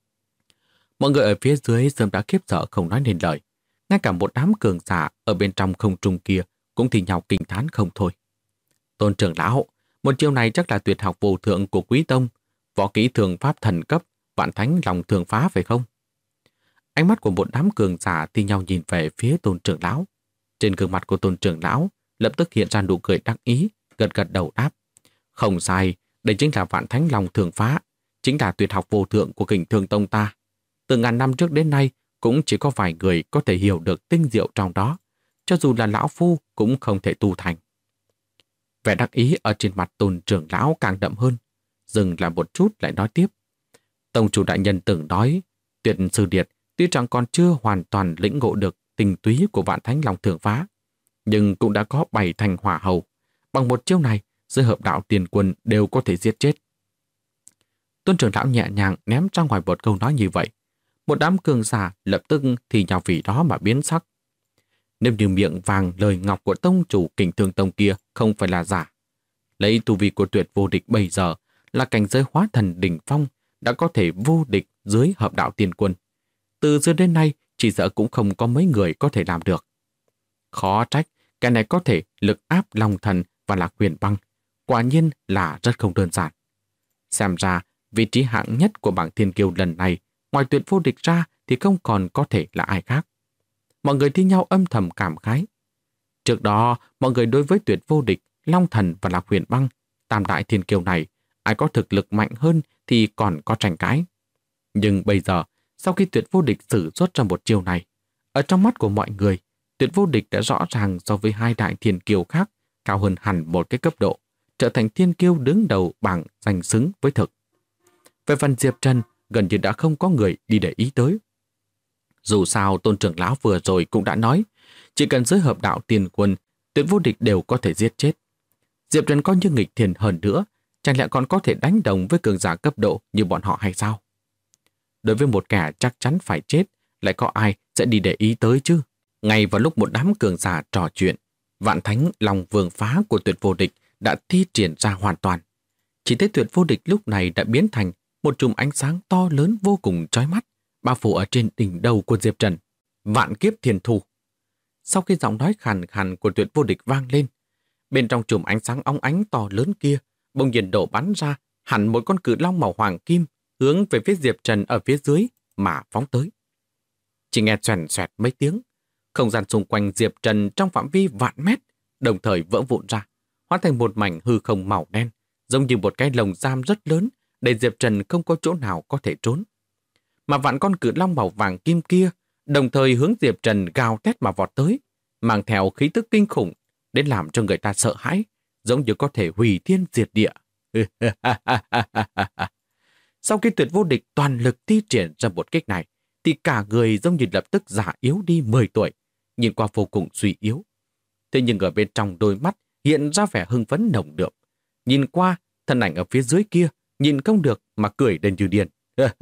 Mọi người ở phía dưới sớm đã khiếp sợ không nói nên lời. Ngay cả một đám cường giả ở bên trong không trung kia cũng thì nhau kinh thán không thôi. Tôn trưởng lão, một chiêu này chắc là tuyệt học vô thượng của Quý Tông, võ kỹ thường pháp thần cấp, vạn thánh lòng thường phá phải không? Ánh mắt của một đám cường giả thì nhau nhìn về phía Tôn trưởng lão. Trên gương mặt của Tôn trưởng lão lập tức hiện ra nụ cười đắc ý, gật gật đầu đáp. Không sai, đây chính là vạn thánh lòng thường phá, chính là tuyệt học vô thượng của Kình Thương Tông ta. Từ ngàn năm trước đến nay, cũng chỉ có vài người có thể hiểu được tinh diệu trong đó, cho dù là lão phu cũng không thể tu thành. Vẻ đắc ý ở trên mặt Tôn trưởng lão càng đậm hơn, dừng lại một chút lại nói tiếp. Tông chủ đại nhân từng nói, Tuyệt sư điệt tuy rằng còn chưa hoàn toàn lĩnh ngộ được tinh túy của vạn thánh lòng thường phá, nhưng cũng đã có 7 thành hỏa hầu. Bằng một chiêu này, giữa hợp đạo tiền quân đều có thể giết chết. Tôn trưởng lão nhẹ nhàng ném ra ngoài một câu nói như vậy. Một đám cường giả lập tức thì nhào vì đó mà biến sắc. Nếu như miệng vàng lời ngọc của tông chủ Kình Thương Tông kia không phải là giả, lấy tu vi của Tuyệt Vô Địch bây giờ là cảnh giới hóa thần đỉnh phong, đã có thể vô địch dưới hợp đạo tiền quân. Từ xưa đến nay chỉ sợ cũng không có mấy người có thể làm được. Khó trách cái này có thể lực áp Long Thần và Lạc Huyền Băng, quả nhiên là rất không đơn giản. Xem ra vị trí hạng nhất của bảng thiên kiêu lần này ngoài Tuyệt Vô Địch ra thì không còn có thể là ai khác. Mọi người thi nhau âm thầm cảm khái. Trước đó, mọi người đối với Tuyệt Vô Địch, Long Thần và Lạc Huyền Băng, tam đại thiên kiêu này, ai có thực lực mạnh hơn thì còn có tranh cãi. Nhưng bây giờ, sau khi Tuyệt Vô Địch sử xuất ra một chiêu này, ở trong mắt của mọi người, Tuyệt Vô Địch đã rõ ràng so với hai đại thiên kiêu khác cao hơn hẳn một cái cấp độ, trở thành thiên kiêu đứng đầu bảng danh xứng với thực. Về phần Diệp Trần, gần như đã không có người đi để ý tới. Dù sao, Tôn trưởng lão vừa rồi cũng đã nói, chỉ cần giới hợp đạo tiền quân, Tuyệt Vô Địch đều có thể giết chết. Diệp Trần có như nghịch thiền hơn nữa, chẳng lẽ còn có thể đánh đồng với cường giả cấp độ như bọn họ hay sao? Đối với một kẻ chắc chắn phải chết, lại có ai sẽ đi để ý tới chứ? Ngay vào lúc một đám cường giả trò chuyện, Vạn Thánh Long Vương Phá của Tuyệt Vô Địch đã thi triển ra hoàn toàn. Chỉ thấy Tuyệt Vô Địch lúc này đã biến thành một chùm ánh sáng to lớn vô cùng chói mắt, bao phủ ở trên đỉnh đầu của Diệp Trần. Vạn Kiếp Thiên Thù. Sau khi giọng nói khàn khàn của Tuyệt Vô Địch vang lên, bên trong chùm ánh sáng óng ánh to lớn kia, bỗng nhiên đổ bắn ra hẳn một con cự long màu hoàng kim hướng về phía Diệp Trần ở phía dưới mà phóng tới. Chỉ nghe xoèn xoẹt mấy tiếng, không gian xung quanh Diệp Trần trong phạm vi vạn mét đồng thời vỡ vụn ra, hóa thành một mảnh hư không màu đen, giống như một cái lồng giam rất lớn để Diệp Trần không có chỗ nào có thể trốn. Mà vạn con cự long màu vàng kim kia đồng thời hướng Diệp Trần gào thét mà vọt tới, mang theo khí tức kinh khủng đến làm cho người ta sợ hãi, giống như có thể hủy thiên diệt địa. Sau khi Tuyệt Vô Địch toàn lực thi triển ra một kích này, thì cả người giống như lập tức già yếu đi 10 tuổi, nhìn qua vô cùng suy yếu. Thế nhưng ở bên trong đôi mắt hiện ra vẻ hưng phấn nồng đượm. Nhìn qua, thân ảnh ở phía dưới kia nhìn không được mà cười lên như điên.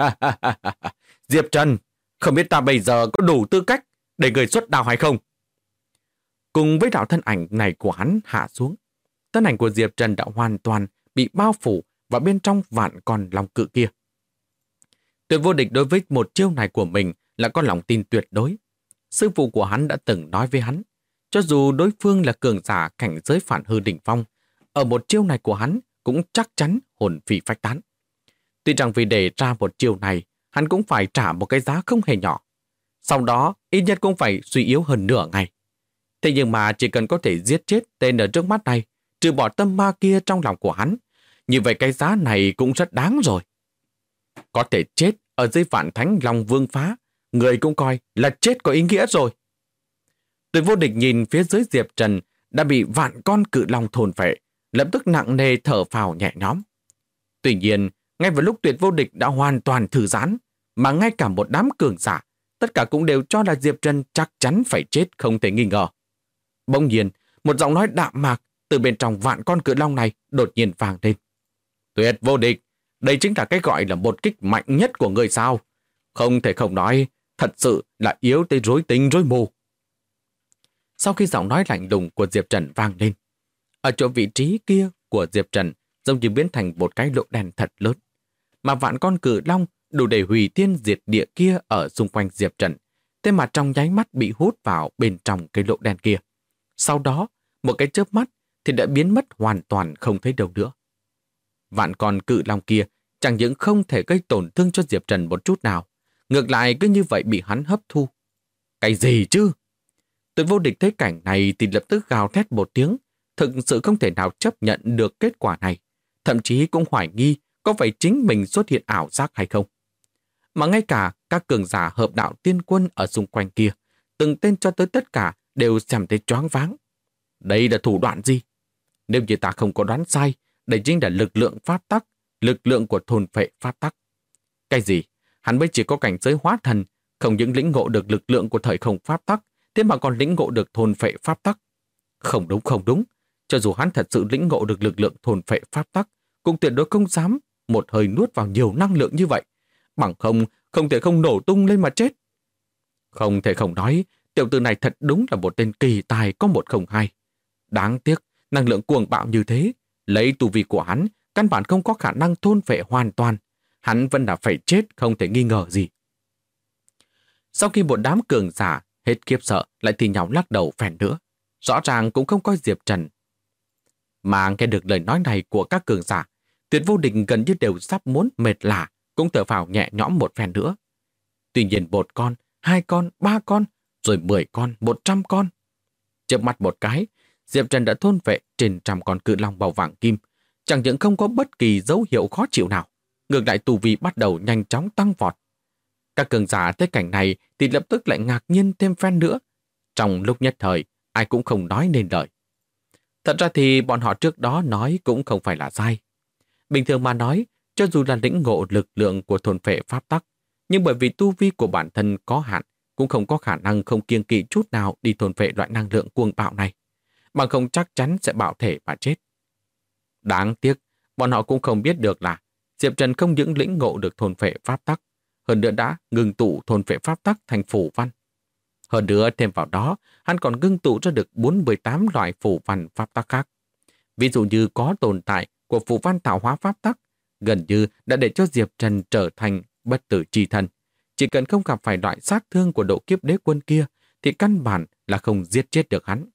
Diệp Trần, không biết ta bây giờ có đủ tư cách để người xuất đao hay không? Cùng với đạo thân ảnh này của hắn hạ xuống, thân ảnh của Diệp Trần đã hoàn toàn bị bao phủ vào bên trong vạn con long cự kia. Tuyệt Vô Địch đối với một chiêu này của mình là có lòng tin tuyệt đối. Sư phụ của hắn đã từng nói với hắn, cho dù đối phương là cường giả cảnh giới phản hư đỉnh phong, ở một chiêu này của hắn cũng chắc chắn hồn phi phách tán. Tuy rằng vì để ra một chiêu này, hắn cũng phải trả một cái giá không hề nhỏ. Sau đó, ít nhất cũng phải suy yếu hơn nửa ngày. Thế nhưng mà chỉ cần có thể giết chết tên ở trước mắt này, trừ bỏ tâm ma kia trong lòng của hắn, như vậy cái giá này cũng rất đáng rồi. Có thể chết ở dưới Vạn Thánh Long Vương Phá, người cũng coi là chết có ý nghĩa rồi. Tuyệt Vô Địch nhìn phía dưới Diệp Trần đã bị vạn con cự long thôn phệ, lập tức nặng nề thở phào nhẹ nhõm. Tuy nhiên, ngay vào lúc Tuyệt Vô Địch đã hoàn toàn thư giãn, mà ngay cả một đám cường giả, tất cả cũng đều cho là Diệp Trần chắc chắn phải chết không thể nghi ngờ. Bỗng nhiên, một giọng nói đạm mạc từ bên trong vạn con cự long này đột nhiên vang lên. Tuyệt Vô Địch, đây chính là cái gọi là một kích mạnh nhất của người sao? Không thể không nói, thật sự là yếu tới rối tinh rối mù. Sau khi giọng nói lạnh lùng của Diệp Trần vang lên, ở chỗ vị trí kia của Diệp Trần giống như biến thành một cái lỗ đen thật lớn. Mà vạn con cự long đủ để hủy thiên diệt địa kia ở xung quanh Diệp Trần, thế mà trong nháy mắt bị hút vào bên trong cái lỗ đen kia. Sau đó, một cái chớp mắt thì đã biến mất hoàn toàn không thấy đâu nữa. Vạn con cự long kia chẳng những không thể gây tổn thương cho Diệp Trần một chút nào, ngược lại cứ như vậy bị hắn hấp thu. Cái gì chứ? Tuyệt Vô Địch thấy cảnh này thì lập tức gào thét một tiếng, thực sự không thể nào chấp nhận được kết quả này, thậm chí cũng hoài nghi có phải chính mình xuất hiện ảo giác hay không. Mà ngay cả các cường giả hợp đạo tiên quân ở xung quanh kia, từng tên cho tới tất cả đều xem thấy choáng váng. Đây là thủ đoạn gì? Nếu như ta không có đoán sai, đây chính là lực lượng pháp tắc, lực lượng của thôn phệ pháp tắc. Cái gì? Hắn mới chỉ có cảnh giới hóa thần, không những lĩnh ngộ được lực lượng của thời không pháp tắc, thế mà còn lĩnh ngộ được thôn phệ pháp tắc. Không đúng, không đúng. Cho dù hắn thật sự lĩnh ngộ được lực lượng thôn phệ pháp tắc, cũng tuyệt đối không dám một hơi nuốt vào nhiều năng lượng như vậy. Bằng không thể không nổ tung lên mà chết. Không thể không nói, tiểu tử này thật đúng là một tên kỳ tài có một không hai. Đáng tiếc, năng lượng cuồng bạo như thế, lấy tu vi của hắn, căn bản không có khả năng thôn phệ hoàn toàn. Hắn vẫn là phải chết không thể nghi ngờ gì. Sau khi một đám cường giả hết kiếp sợ lại thì nhau lắc đầu phèn nữa, rõ ràng cũng không có Diệp Trần. Mà nghe được lời nói này của các cường giả, Tuyệt Vô Địch gần như đều sắp muốn mệt lả, cũng thở phào nhẹ nhõm một phen nữa. Tuy nhiên 1 con, 2 con, 3 con, rồi 10 con, 100 con. Chớp mắt một cái, Diệp Trần đã thôn vệ trên 100 con cự long màu vàng kim, chẳng những không có bất kỳ dấu hiệu khó chịu nào, ngược lại tu vi bắt đầu nhanh chóng tăng vọt. Các cường giả thấy cảnh này thì lập tức lại ngạc nhiên thêm phen nữa. Trong lúc nhất thời, ai cũng không nói nên lời. Thật ra thì bọn họ trước đó nói cũng không phải là sai. Bình thường mà nói, cho dù là lĩnh ngộ lực lượng của thôn phệ pháp tắc, nhưng bởi vì tu vi của bản thân có hạn, cũng không có khả năng không kiêng kỵ chút nào đi thôn phệ loại năng lượng cuồng bạo này, bằng không chắc chắn sẽ bạo thể mà chết. Đáng tiếc, bọn họ cũng không biết được là Diệp Trần không những lĩnh ngộ được thôn phệ pháp tắc, hơn nữa đã ngưng tụ thôn phệ pháp tắc thành phù văn. Hơn nữa thêm vào đó, hắn còn ngưng tụ ra được 48 loại phù văn pháp tắc khác. Ví dụ như có tồn tại của phù văn tạo hóa pháp tắc, gần như đã để cho Diệp Trần trở thành bất tử chi thân. Chỉ cần không gặp phải loại sát thương của độ kiếp đế quân kia, thì căn bản là không giết chết được hắn.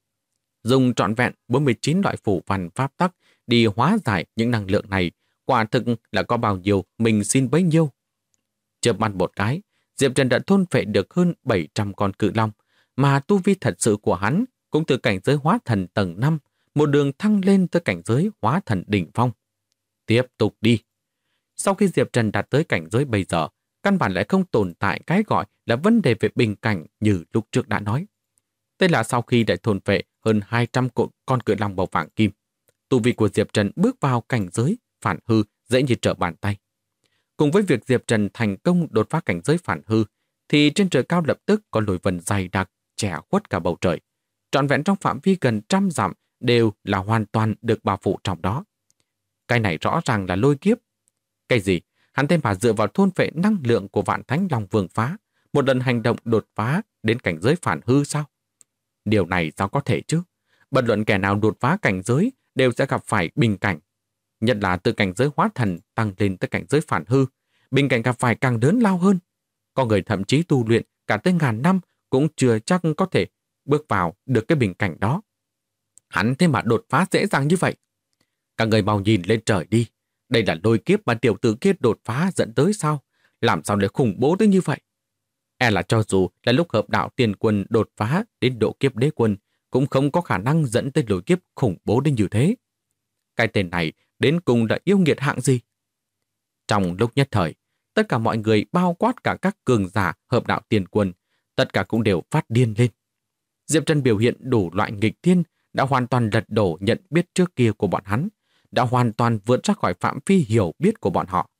Dùng trọn vẹn 49 loại phù văn pháp tắc đi hóa giải những năng lượng này, quả thực là có bao nhiêu mình xin bấy nhiêu. Chớp mắt một cái, Diệp Trần đã thôn phệ được hơn 700 con cự long, mà tu vi thật sự của hắn cũng từ cảnh giới hóa thần tầng 5, một đường thăng lên tới cảnh giới hóa thần đỉnh phong. Tiếp tục đi. Sau khi Diệp Trần đạt tới cảnh giới bây giờ, căn bản lại không tồn tại cái gọi là vấn đề về bình cảnh như lúc trước đã nói. Đây là sau khi đã thôn phệ hơn 200 con cự long màu vàng kim. Tu vi của Diệp Trần bước vào cảnh giới phản hư dễ như trở bàn tay. Cùng với việc Diệp Trần thành công đột phá cảnh giới phản hư, thì trên trời cao lập tức có lồi vân dày đặc, che khuất cả bầu trời. Trọn vẹn trong phạm vi gần 100 dặm đều là hoàn toàn được bao phủ trong đó. Cái này rõ ràng là lôi kiếp. Cái gì? Hắn thêm mà dựa vào thôn phệ năng lượng của Vạn Thánh Long Vương phá, một lần hành động đột phá đến cảnh giới phản hư sao? Điều này sao có thể chứ? Bất luận kẻ nào đột phá cảnh giới đều sẽ gặp phải bình cảnh. Nhất là từ cảnh giới hóa thần tăng lên tới cảnh giới phản hư, bình cảnh gặp phải càng lớn lao hơn. Có người thậm chí tu luyện cả tới ngàn năm cũng chưa chắc có thể bước vào được cái bình cảnh đó. Hắn thế mà đột phá dễ dàng như vậy. Các người mau nhìn lên trời đi. Đây là lôi kiếp mà tiểu tử kia đột phá dẫn tới sao? Làm sao lại khủng bố tới như vậy? E là cho dù là lúc hợp đạo tiền quân đột phá đến độ kiếp đế quân, cũng không có khả năng dẫn tới lôi kiếp khủng bố đến như thế. Cái tên này đến cùng là yêu nghiệt hạng gì? Trong lúc nhất thời, tất cả mọi người bao quát cả các cường giả hợp đạo tiền quân, tất cả cũng đều phát điên lên. Diệp Trần biểu hiện đủ loại nghịch thiên đã hoàn toàn lật đổ nhận biết trước kia của bọn hắn, đã hoàn toàn vượt ra khỏi phạm vi hiểu biết của bọn họ.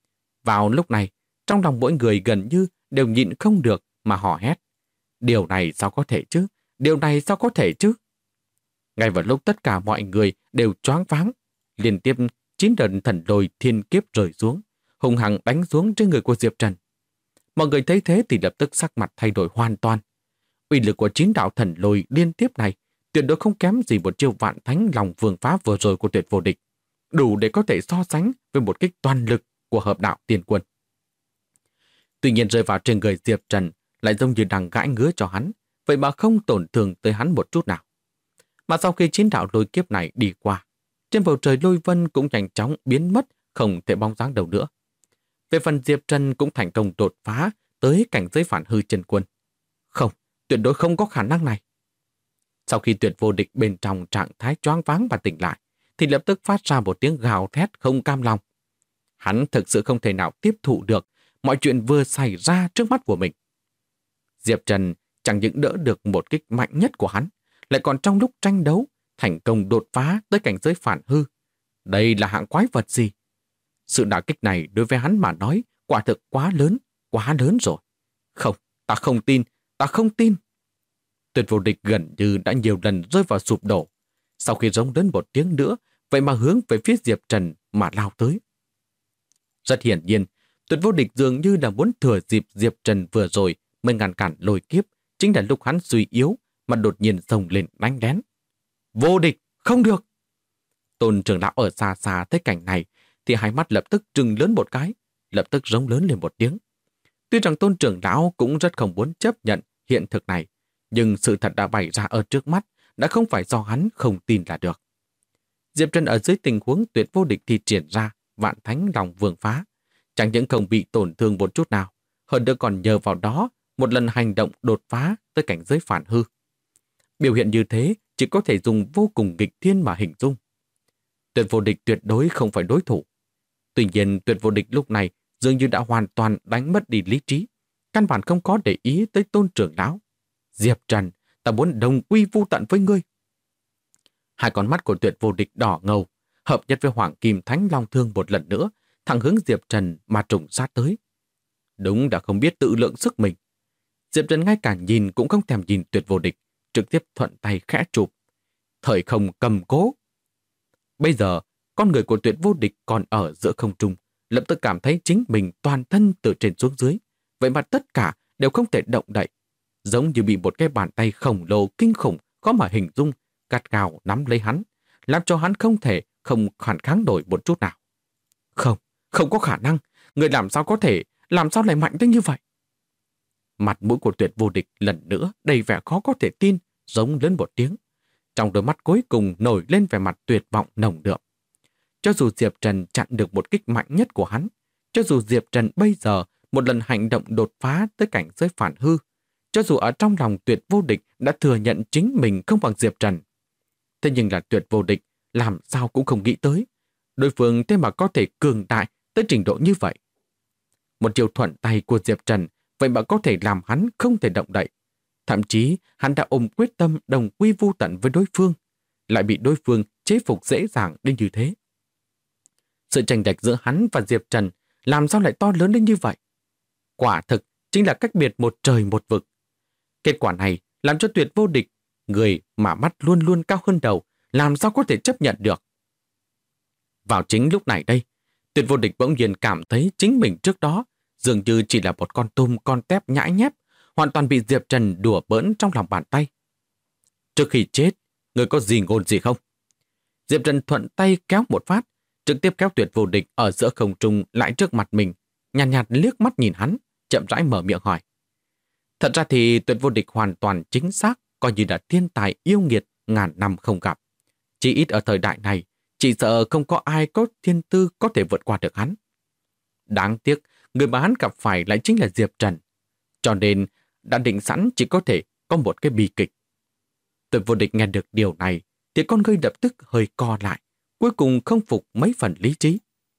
Vào lúc này, trong lòng mỗi người gần như đều nhịn không được mà hò hét. Điều này sao có thể chứ? Điều này sao có thể chứ? Ngay vào lúc tất cả mọi người đều choáng váng, liên tiếp 9 đợt thần lôi thiên kiếp rơi xuống, hung hăng đánh xuống trên người của Diệp Trần. Mọi người thấy thế thì lập tức sắc mặt thay đổi hoàn toàn. Uy lực của 9 đạo thần lôi liên tiếp này tuyệt đối không kém gì một chiêu Vạn Thánh Long Vương phá vừa rồi của Tuyệt Vô Địch, đủ để có thể so sánh với một kích toàn lực của hợp đạo tiền quân. Tuy nhiên rơi vào trên người Diệp Trần lại giống như đang gãi ngứa cho hắn, vậy mà không tổn thương tới hắn một chút nào. Mà sau khi 9 đạo lôi kiếp này đi qua, trên bầu trời lôi vân cũng nhanh chóng biến mất, không thể bóng dáng đâu nữa. Về phần Diệp Trần cũng thành công đột phá tới cảnh giới phản hư chân quân. Không, tuyệt đối không có khả năng này. Sau khi Tuyệt Vô Địch bên trong trạng thái choáng váng và tỉnh lại, thì lập tức phát ra một tiếng gào thét không cam lòng. Hắn thực sự không thể nào tiếp thụ được mọi chuyện vừa xảy ra trước mắt của mình. Diệp Trần chẳng những đỡ được một kích mạnh nhất của hắn, lại còn trong lúc tranh đấu, thành công đột phá tới cảnh giới phản hư. Đây là hạng quái vật gì? Sự đả kích này đối với hắn mà nói quả thực quá lớn rồi. Không, ta không tin, ta không tin. Tuyệt Vô Địch gần như đã nhiều lần rơi vào sụp đổ. Sau khi rống đến một tiếng nữa, vậy mà hướng về phía Diệp Trần mà lao tới. Rất hiển nhiên, Tuyệt Vô Địch dường như là muốn thừa dịp Diệp Trần vừa rồi mới ngăn cản lôi kiếp, chính là lúc hắn suy yếu mà đột nhiên xông lên đánh lén. Vô Địch, không được! Tôn trưởng lão ở xa xa thấy cảnh này thì hai mắt lập tức trừng lớn một cái, lập tức rống lớn lên một tiếng. Tuy rằng Tôn trưởng lão cũng rất không muốn chấp nhận hiện thực này, nhưng sự thật đã bày ra ở trước mắt, đã không phải do hắn không tin là được. Diệp Trần ở dưới tình huống Tuyệt Vô Địch thì triển ra Vạn Thánh Long Vương phá, chẳng những không bị tổn thương một chút nào, hơn nữa còn nhờ vào đó một lần hành động đột phá tới cảnh giới phản hư. Biểu hiện như thế chỉ có thể dùng vô cùng nghịch thiên mà hình dung. Tuyệt vô địch tuyệt đối không phải đối thủ. Tuy nhiên tuyệt vô địch lúc này dường như đã hoàn toàn đánh mất đi lý trí, căn bản không có để ý tới Tôn trưởng lão. Diệp Trần, ta muốn đồng quy vu tận với ngươi. Hai con mắt của tuyệt vô địch đỏ ngầu, hợp nhất với Hoàng Kim Thánh Long Thương một lần nữa, thẳng hướng Diệp Trần mà trùng sát tới. Đúng đã không biết tự lượng sức mình. Diệp Trần ngay cả nhìn cũng không thèm nhìn tuyệt vô địch, trực tiếp thuận tay khẽ chụp. Thời không cầm cố. Bây giờ, con người của tuyệt vô địch còn ở giữa không trung, lập tức cảm thấy chính mình toàn thân từ trên xuống dưới. Vậy mà tất cả đều không thể động đậy, giống như bị một cái bàn tay khổng lồ kinh khủng khó mà hình dung, gắt gao nắm lấy hắn, làm cho hắn không thể không phản kháng nổi một chút nào. Không, không có khả năng, người làm sao có thể, làm sao lại mạnh tới như vậy? Mặt mũi của tuyệt vô địch lần nữa đầy vẻ khó có thể tin, giống lớn một tiếng. Trong đôi mắt cuối cùng nổi lên vẻ mặt tuyệt vọng nồng đượm. Cho dù Diệp Trần chặn được một kích mạnh nhất của hắn, cho dù Diệp Trần bây giờ một lần hành động đột phá tới cảnh giới phản hư, cho dù ở trong lòng tuyệt vô địch đã thừa nhận chính mình không bằng Diệp Trần. Thế nhưng là tuyệt vô địch làm sao cũng không nghĩ tới. Đối phương thế mà có thể cường đại tới trình độ như vậy. Một chiều thuận tay của Diệp Trần vậy mà có thể làm hắn không thể động đậy. Thậm chí hắn đã ôm quyết tâm đồng quy vu tận với đối phương, lại bị đối phương chế phục dễ dàng đến như thế. Sự chênh lệch giữa hắn và Diệp Trần làm sao lại to lớn đến như vậy? Quả thực chính là cách biệt một trời một vực. Kết quả này làm cho tuyệt vô địch, người mà mắt luôn luôn cao hơn đầu, làm sao có thể chấp nhận được. Vào chính lúc này đây, tuyệt vô địch bỗng nhiên cảm thấy chính mình trước đó dường như chỉ là một con tôm con tép nhãi nhép, hoàn toàn bị Diệp Trần đùa bỡn trong lòng bàn tay. Trước khi chết, người có gì ngôn gì không? Diệp Trần thuận tay kéo một phát, trực tiếp kéo tuyệt vô địch ở giữa không trung lại trước mặt mình, nhàn nhạt liếc mắt nhìn hắn, chậm rãi mở miệng hỏi. Thật ra thì tuyệt vô địch hoàn toàn chính xác, coi như là thiên tài yêu nghiệt ngàn năm không gặp. Chỉ ít ở thời đại này, chỉ sợ không có ai có thiên tư có thể vượt qua được hắn. Đáng tiếc, người mà hắn gặp phải lại chính là Diệp Trần. Cho nên, đã định sẵn chỉ có thể có một cái bi kịch. Tuyệt vô địch nghe được điều này, thì con ngươi lập tức hơi co lại, cuối cùng không phục mấy phần lý trí.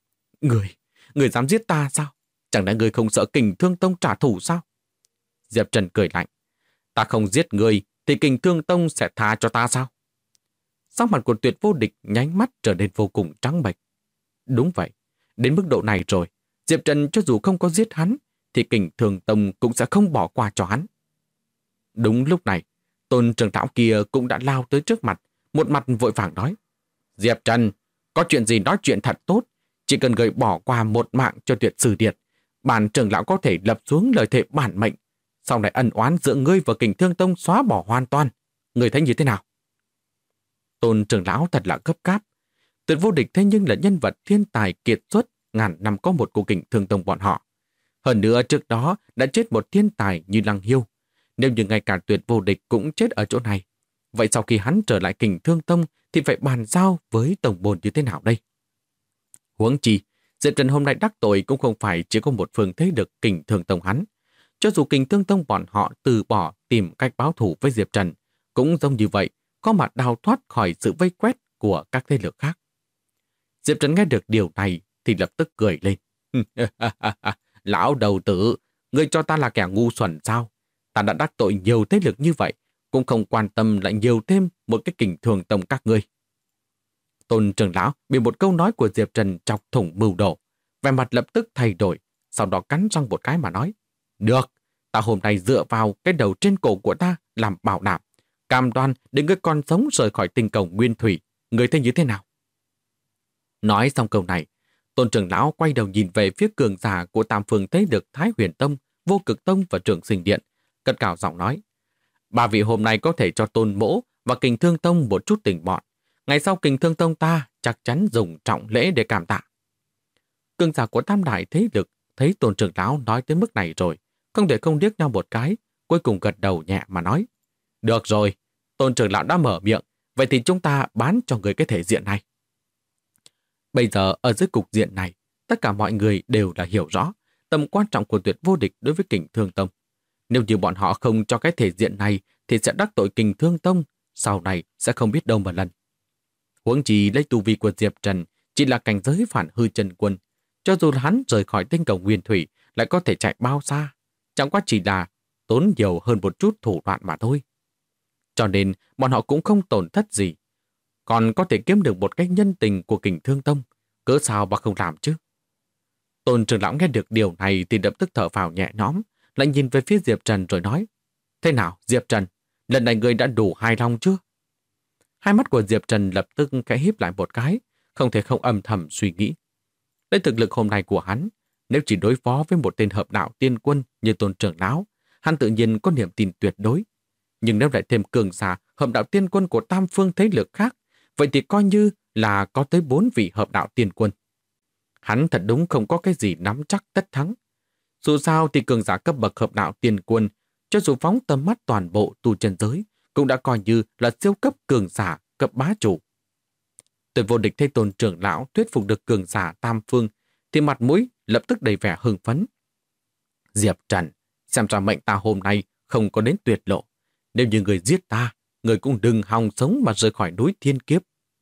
Người dám giết ta sao? Chẳng lẽ người không sợ Kình Thương Tông trả thù sao? Diệp Trần cười lạnh. Ta không giết người, thì Kình Thương Tông sẽ tha cho ta sao? Sắc mặt của tuyệt vô địch nhánh mắt trở nên vô cùng trắng bệch. Đúng vậy, đến mức độ này rồi, Diệp Trần cho dù không có giết hắn, thì Kình Thương Tông cũng sẽ không bỏ qua cho hắn. Đúng lúc này, Tôn trưởng lão kia cũng đã lao tới trước mặt, một mặt vội vàng nói. Diệp Trần, có chuyện gì nói chuyện thật tốt, chỉ cần người bỏ qua một mạng cho Tuyệt Sư Điệt, bản trưởng lão có thể lập xuống lời thề bản mệnh, sau này ân oán giữa ngươi và Kình Thương Tông xóa bỏ hoàn toàn. Ngươi thấy như thế nào? Tôn trưởng lão thật là gấp gáp. Tuyệt vô địch thế nhưng là nhân vật thiên tài kiệt xuất ngàn năm có một của Kình Thương Tông bọn họ. Hơn nữa trước đó đã chết một thiên tài như Lăng Hiêu. Nếu như ngay cả tuyệt vô địch cũng chết ở chỗ này, vậy sau khi hắn trở lại Kình Thương Tông thì phải bàn giao với tổng bồn như thế nào đây? Huống chi, Diệp Trần hôm nay đắc tội cũng không phải chỉ có một phương thế lực Kình Thương Tông hắn. Cho dù Kình Thương Tông bọn họ từ bỏ tìm cách báo thù với Diệp Trần, cũng giống như vậy, có mà đào thoát khỏi sự vây quét của các thế lực khác. Diệp Trần nghe được điều này thì lập tức cười lên. Lão đầu tử, ngươi cho ta là kẻ ngu xuẩn sao? Ta đã đắc tội nhiều thế lực như vậy, cũng không quan tâm lại nhiều thêm một cái Kình Thương Tông các ngươi. Tôn trưởng lão bị một câu nói của Diệp Trần chọc thủng mưu đồ, vẻ mặt lập tức thay đổi, sau đó cắn răng một cái mà nói. Được, ta hôm nay dựa vào cái đầu trên cổ của ta làm bảo đảm, cam đoan để ngươi còn sống rời khỏi tinh cầu nguyên thủy, ngươi thấy như thế nào? Nói xong câu này, Tôn trưởng lão quay đầu nhìn về phía cường giả của tam phương thế lực Thái Huyền Tông, Vô Cực Tông và Trường Sinh Điện, cất cao giọng nói. Ba vị hôm nay có thể cho Tôn mỗ và Kình Thương Tông một chút tình bọn. Ngày sau Kình Thương Tông ta chắc chắn dùng trọng lễ để cảm tạ. Cường giả của tam đại thế lực thấy Tôn trưởng lão nói tới mức này rồi, không để không liếc nhau một cái, cuối cùng gật đầu nhẹ mà nói. Được rồi, Tôn trưởng lão đã mở miệng, vậy thì chúng ta bán cho người cái thể diện này. Bây giờ ở dưới cục diện này, tất cả mọi người đều là hiểu rõ, tầm quan trọng của Tuyệt Vô Địch đối với Kình Thương Tông. Nếu như bọn họ không cho cái thể diện này thì sẽ đắc tội Kình Thương Tông, sau này sẽ không biết đâu mà lần. Huống chi lấy tu vi của Diệp Trần chỉ là cảnh giới phản hư chân quân, cho dù hắn rời khỏi tinh cầu Nguyên Thủy lại có thể chạy bao xa, chẳng qua chỉ là tốn nhiều hơn một chút thủ đoạn mà thôi. Cho nên bọn họ cũng không tổn thất gì, còn có thể kiếm được một cái nhân tình của Kình Thương Tông, cớ sao mà không làm chứ. Tôn trưởng lão nghe được điều này thì lập tức thở phào nhẹ nhõm, lại nhìn về phía Diệp Trần rồi nói: Thế nào Diệp Trần, lần này ngươi đã đủ hài lòng chưa? Hai mắt của Diệp Trần lập tức khẽ híp lại một cái, không thể không âm thầm suy nghĩ. Lấy thực lực hôm nay của hắn, nếu chỉ đối phó với một tên hợp đạo tiên quân như Tôn trưởng lão, hắn tự nhiên có niềm tin tuyệt đối. Nhưng nếu lại thêm cường giả hợp đạo tiên quân của tam phương thế lực khác, vậy thì coi như là có tới 4 vị hợp đạo tiên quân. Hắn thật đúng không có cái gì nắm chắc tất thắng. Dù sao thì cường giả cấp bậc hợp đạo tiên quân, cho dù phóng tầm mắt toàn bộ tu chân giới, cũng đã coi như là siêu cấp cường giả cấp bá chủ. Tuyệt Vô Địch thấy Tôn trưởng lão thuyết phục được cường giả tam phương, thì mặt mũi lập tức đầy vẻ hưng phấn. Diệp Trần, xem ra mệnh ta hôm nay không có đến tuyệt lộ. Nếu như người giết ta, người cũng đừng hòng sống mà rời khỏi núi thiên kiếp.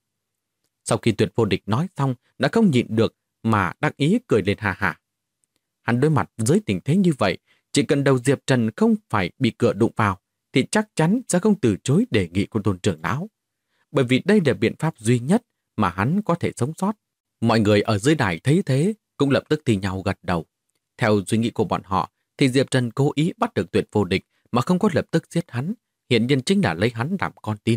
Sau khi Tuyệt Vô Địch nói xong, đã không nhịn được mà đắc ý cười lên hà hà. Hắn đối mặt với tình thế như vậy, chỉ cần đầu Diệp Trần không phải bị cửa đụng vào, thì chắc chắn sẽ không từ chối đề nghị của Tôn trưởng lão. Bởi vì đây là biện pháp duy nhất mà hắn có thể sống sót. Mọi người ở dưới đài thấy thế cũng lập tức thì nhau gật đầu. Theo suy nghĩ của bọn họ, thì Diệp Trần cố ý bắt được Tuyệt Vô Địch mà không có lập tức giết hắn, hiện nhiên chính là lấy hắn làm con tin.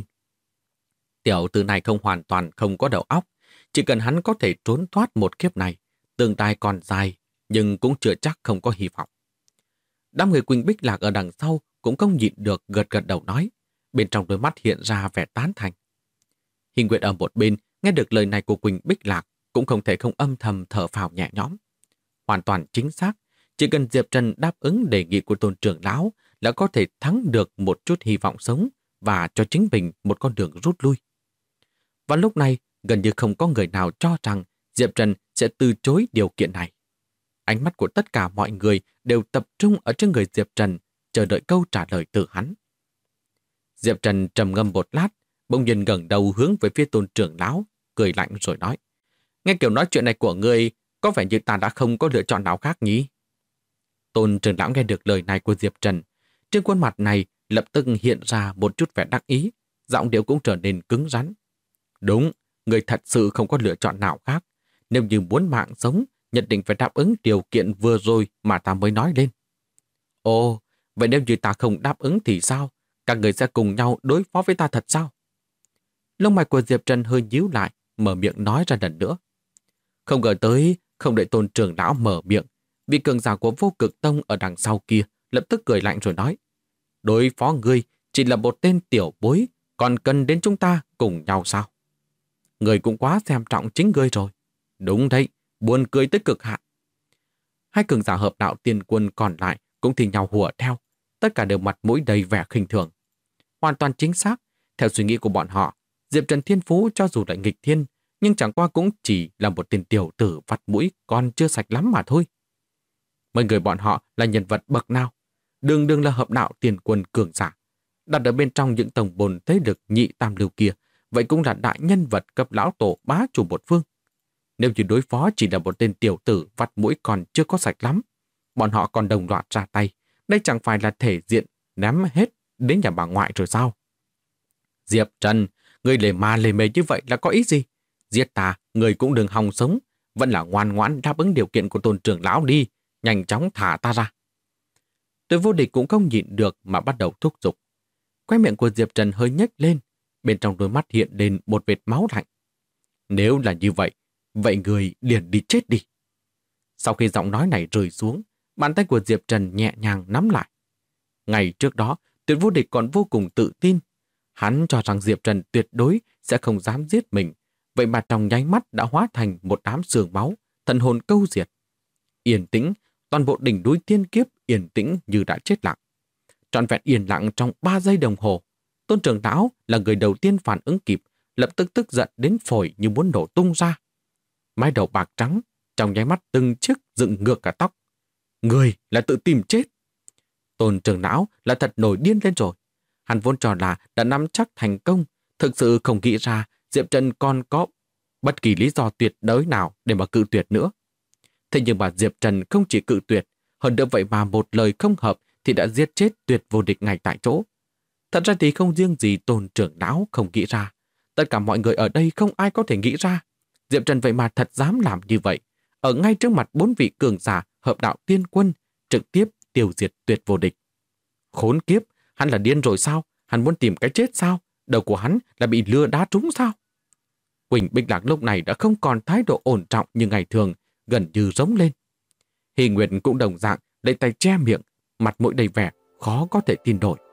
Tiểu tử này không hoàn toàn không có đầu óc, chỉ cần hắn có thể trốn thoát một kiếp này, tương lai còn dài, nhưng cũng chưa chắc không có hy vọng. Đám người Quỳnh Bích Lạc ở đằng sau cũng không nhịn được gật gật đầu nói, bên trong đôi mắt hiện ra vẻ tán thành. Hình Nguyệt ở một bên nghe được lời này của Quỳnh Bích Lạc cũng không thể không âm thầm thở phào nhẹ nhõm. Hoàn toàn chính xác, chỉ cần Diệp Trần đáp ứng đề nghị của Tôn trưởng lão là có thể thắng được một chút hy vọng sống và cho chính mình một con đường rút lui. Và lúc này, gần như không có người nào cho rằng Diệp Trần sẽ từ chối điều kiện này. Ánh mắt của tất cả mọi người đều tập trung ở trên người Diệp Trần, chờ đợi câu trả lời từ hắn. Diệp Trần trầm ngâm một lát, bỗng nhiên ngẩng đầu hướng về phía Tôn trưởng lão, cười lạnh rồi nói: Nghe kiểu nói chuyện này của ngươi, có vẻ như ta đã không có lựa chọn nào khác nhỉ? Tôn trưởng lão nghe được lời này của Diệp Trần, trên khuôn mặt này lập tức hiện ra một chút vẻ đắc ý, giọng điệu cũng trở nên cứng rắn. Đúng, người thật sự không có lựa chọn nào khác. Nếu như muốn mạng sống, nhất định phải đáp ứng điều kiện vừa rồi mà ta mới nói lên. Ồ, vậy nếu như ta không đáp ứng thì sao? Các người sẽ cùng nhau đối phó với ta thật sao? Lông mày của Diệp Trần hơi nhíu lại, mở miệng nói ra lần nữa. Không ngờ tới, không đợi Tôn trưởng lão mở miệng, vị cường giả của Vô Cực Tông ở đằng sau kia lập tức cười lạnh rồi nói: Đối phó ngươi chỉ là một tên tiểu bối, còn cần đến chúng ta cùng nhau sao? Ngươi cũng quá xem trọng chính ngươi rồi. Đúng đấy, buồn cười tới cực hạn. Hai cường giả hợp đạo tiên quân còn lại cũng thì nhau hùa theo, tất cả đều mặt mũi đầy vẻ khinh thường. Hoàn toàn chính xác, theo suy nghĩ của bọn họ, Diệp Trần Thiên Phú cho dù lại nghịch thiên, nhưng chẳng qua cũng chỉ là một tên tiểu tử vặt mũi còn chưa sạch lắm mà thôi. Mấy người bọn họ là nhân vật bậc nào? Đường đường là hợp đạo tiền quân cường giả, đặt ở bên trong những tổng bồn thế lực nhị tam lưu kia, vậy cũng là đại nhân vật cấp lão tổ bá chủ một phương. Nếu như đối phó chỉ là một tên tiểu tử vặt mũi còn chưa có sạch lắm, bọn họ còn đồng loạt ra tay, đây chẳng phải là thể diện ném hết đến nhà bà ngoại rồi sao? Diệp Trần, người lề ma lề mề như vậy là có ý gì? Giết ta, người cũng đừng hòng sống, vẫn là ngoan ngoãn đáp ứng điều kiện của Tôn trưởng lão đi, nhanh chóng thả ta ra. Tuyệt Vô Địch cũng không nhịn được mà bắt đầu thúc giục. Khóe miệng của Diệp Trần hơi nhếch lên, bên trong đôi mắt hiện lên một vệt máu lạnh. Nếu là như vậy, vậy người liền đi chết đi. Sau khi giọng nói này rơi xuống, bàn tay của Diệp Trần nhẹ nhàng nắm lại. Ngày trước đó, Tuyệt Vô Địch còn vô cùng tự tin. Hắn cho rằng Diệp Trần tuyệt đối sẽ không dám giết mình, vậy mà trong nháy mắt đã hóa thành một đám sương máu, thần hồn câu diệt. Yên tĩnh, toàn bộ đỉnh núi thiên kiếp yên tĩnh như đã chết lặng. Trọn vẹn yên lặng trong 3 giây đồng hồ. Tôn trưởng lão là người đầu tiên phản ứng kịp, lập tức tức giận đến phổi như muốn nổ tung ra. Mái đầu bạc trắng, trong nháy mắt từng chiếc dựng ngược cả tóc. Người là tự tìm chết. Tôn trưởng lão là thật nổi điên lên rồi. Hắn vốn cho là đã nắm chắc thành công, thực sự không nghĩ ra Diệp Trần còn có bất kỳ lý do tuyệt đối nào để mà cự tuyệt nữa. Thế nhưng mà Diệp Trần không chỉ cự tuyệt, hơn nữa vậy mà một lời không hợp thì đã giết chết Tuyệt Vô Địch ngay tại chỗ. Thật ra thì không riêng gì Tôn trưởng lão không nghĩ ra, tất cả mọi người ở đây không ai có thể nghĩ ra. Diệp Trần vậy mà thật dám làm như vậy, ở ngay trước mặt 4 vị cường giả hợp đạo tiên quân, trực tiếp tiêu diệt Tuyệt Vô Địch. Khốn kiếp, hắn là điên rồi sao? Hắn muốn tìm cái chết sao? Đầu của hắn là bị lừa đá trúng sao? Quỳnh Bích Lạc lúc này đã không còn thái độ ổn trọng như ngày thường, gần như rống lên. Hy Nguyệt cũng đồng dạng lấy tay che miệng, mặt mũi đầy vẻ khó có thể tin nổi.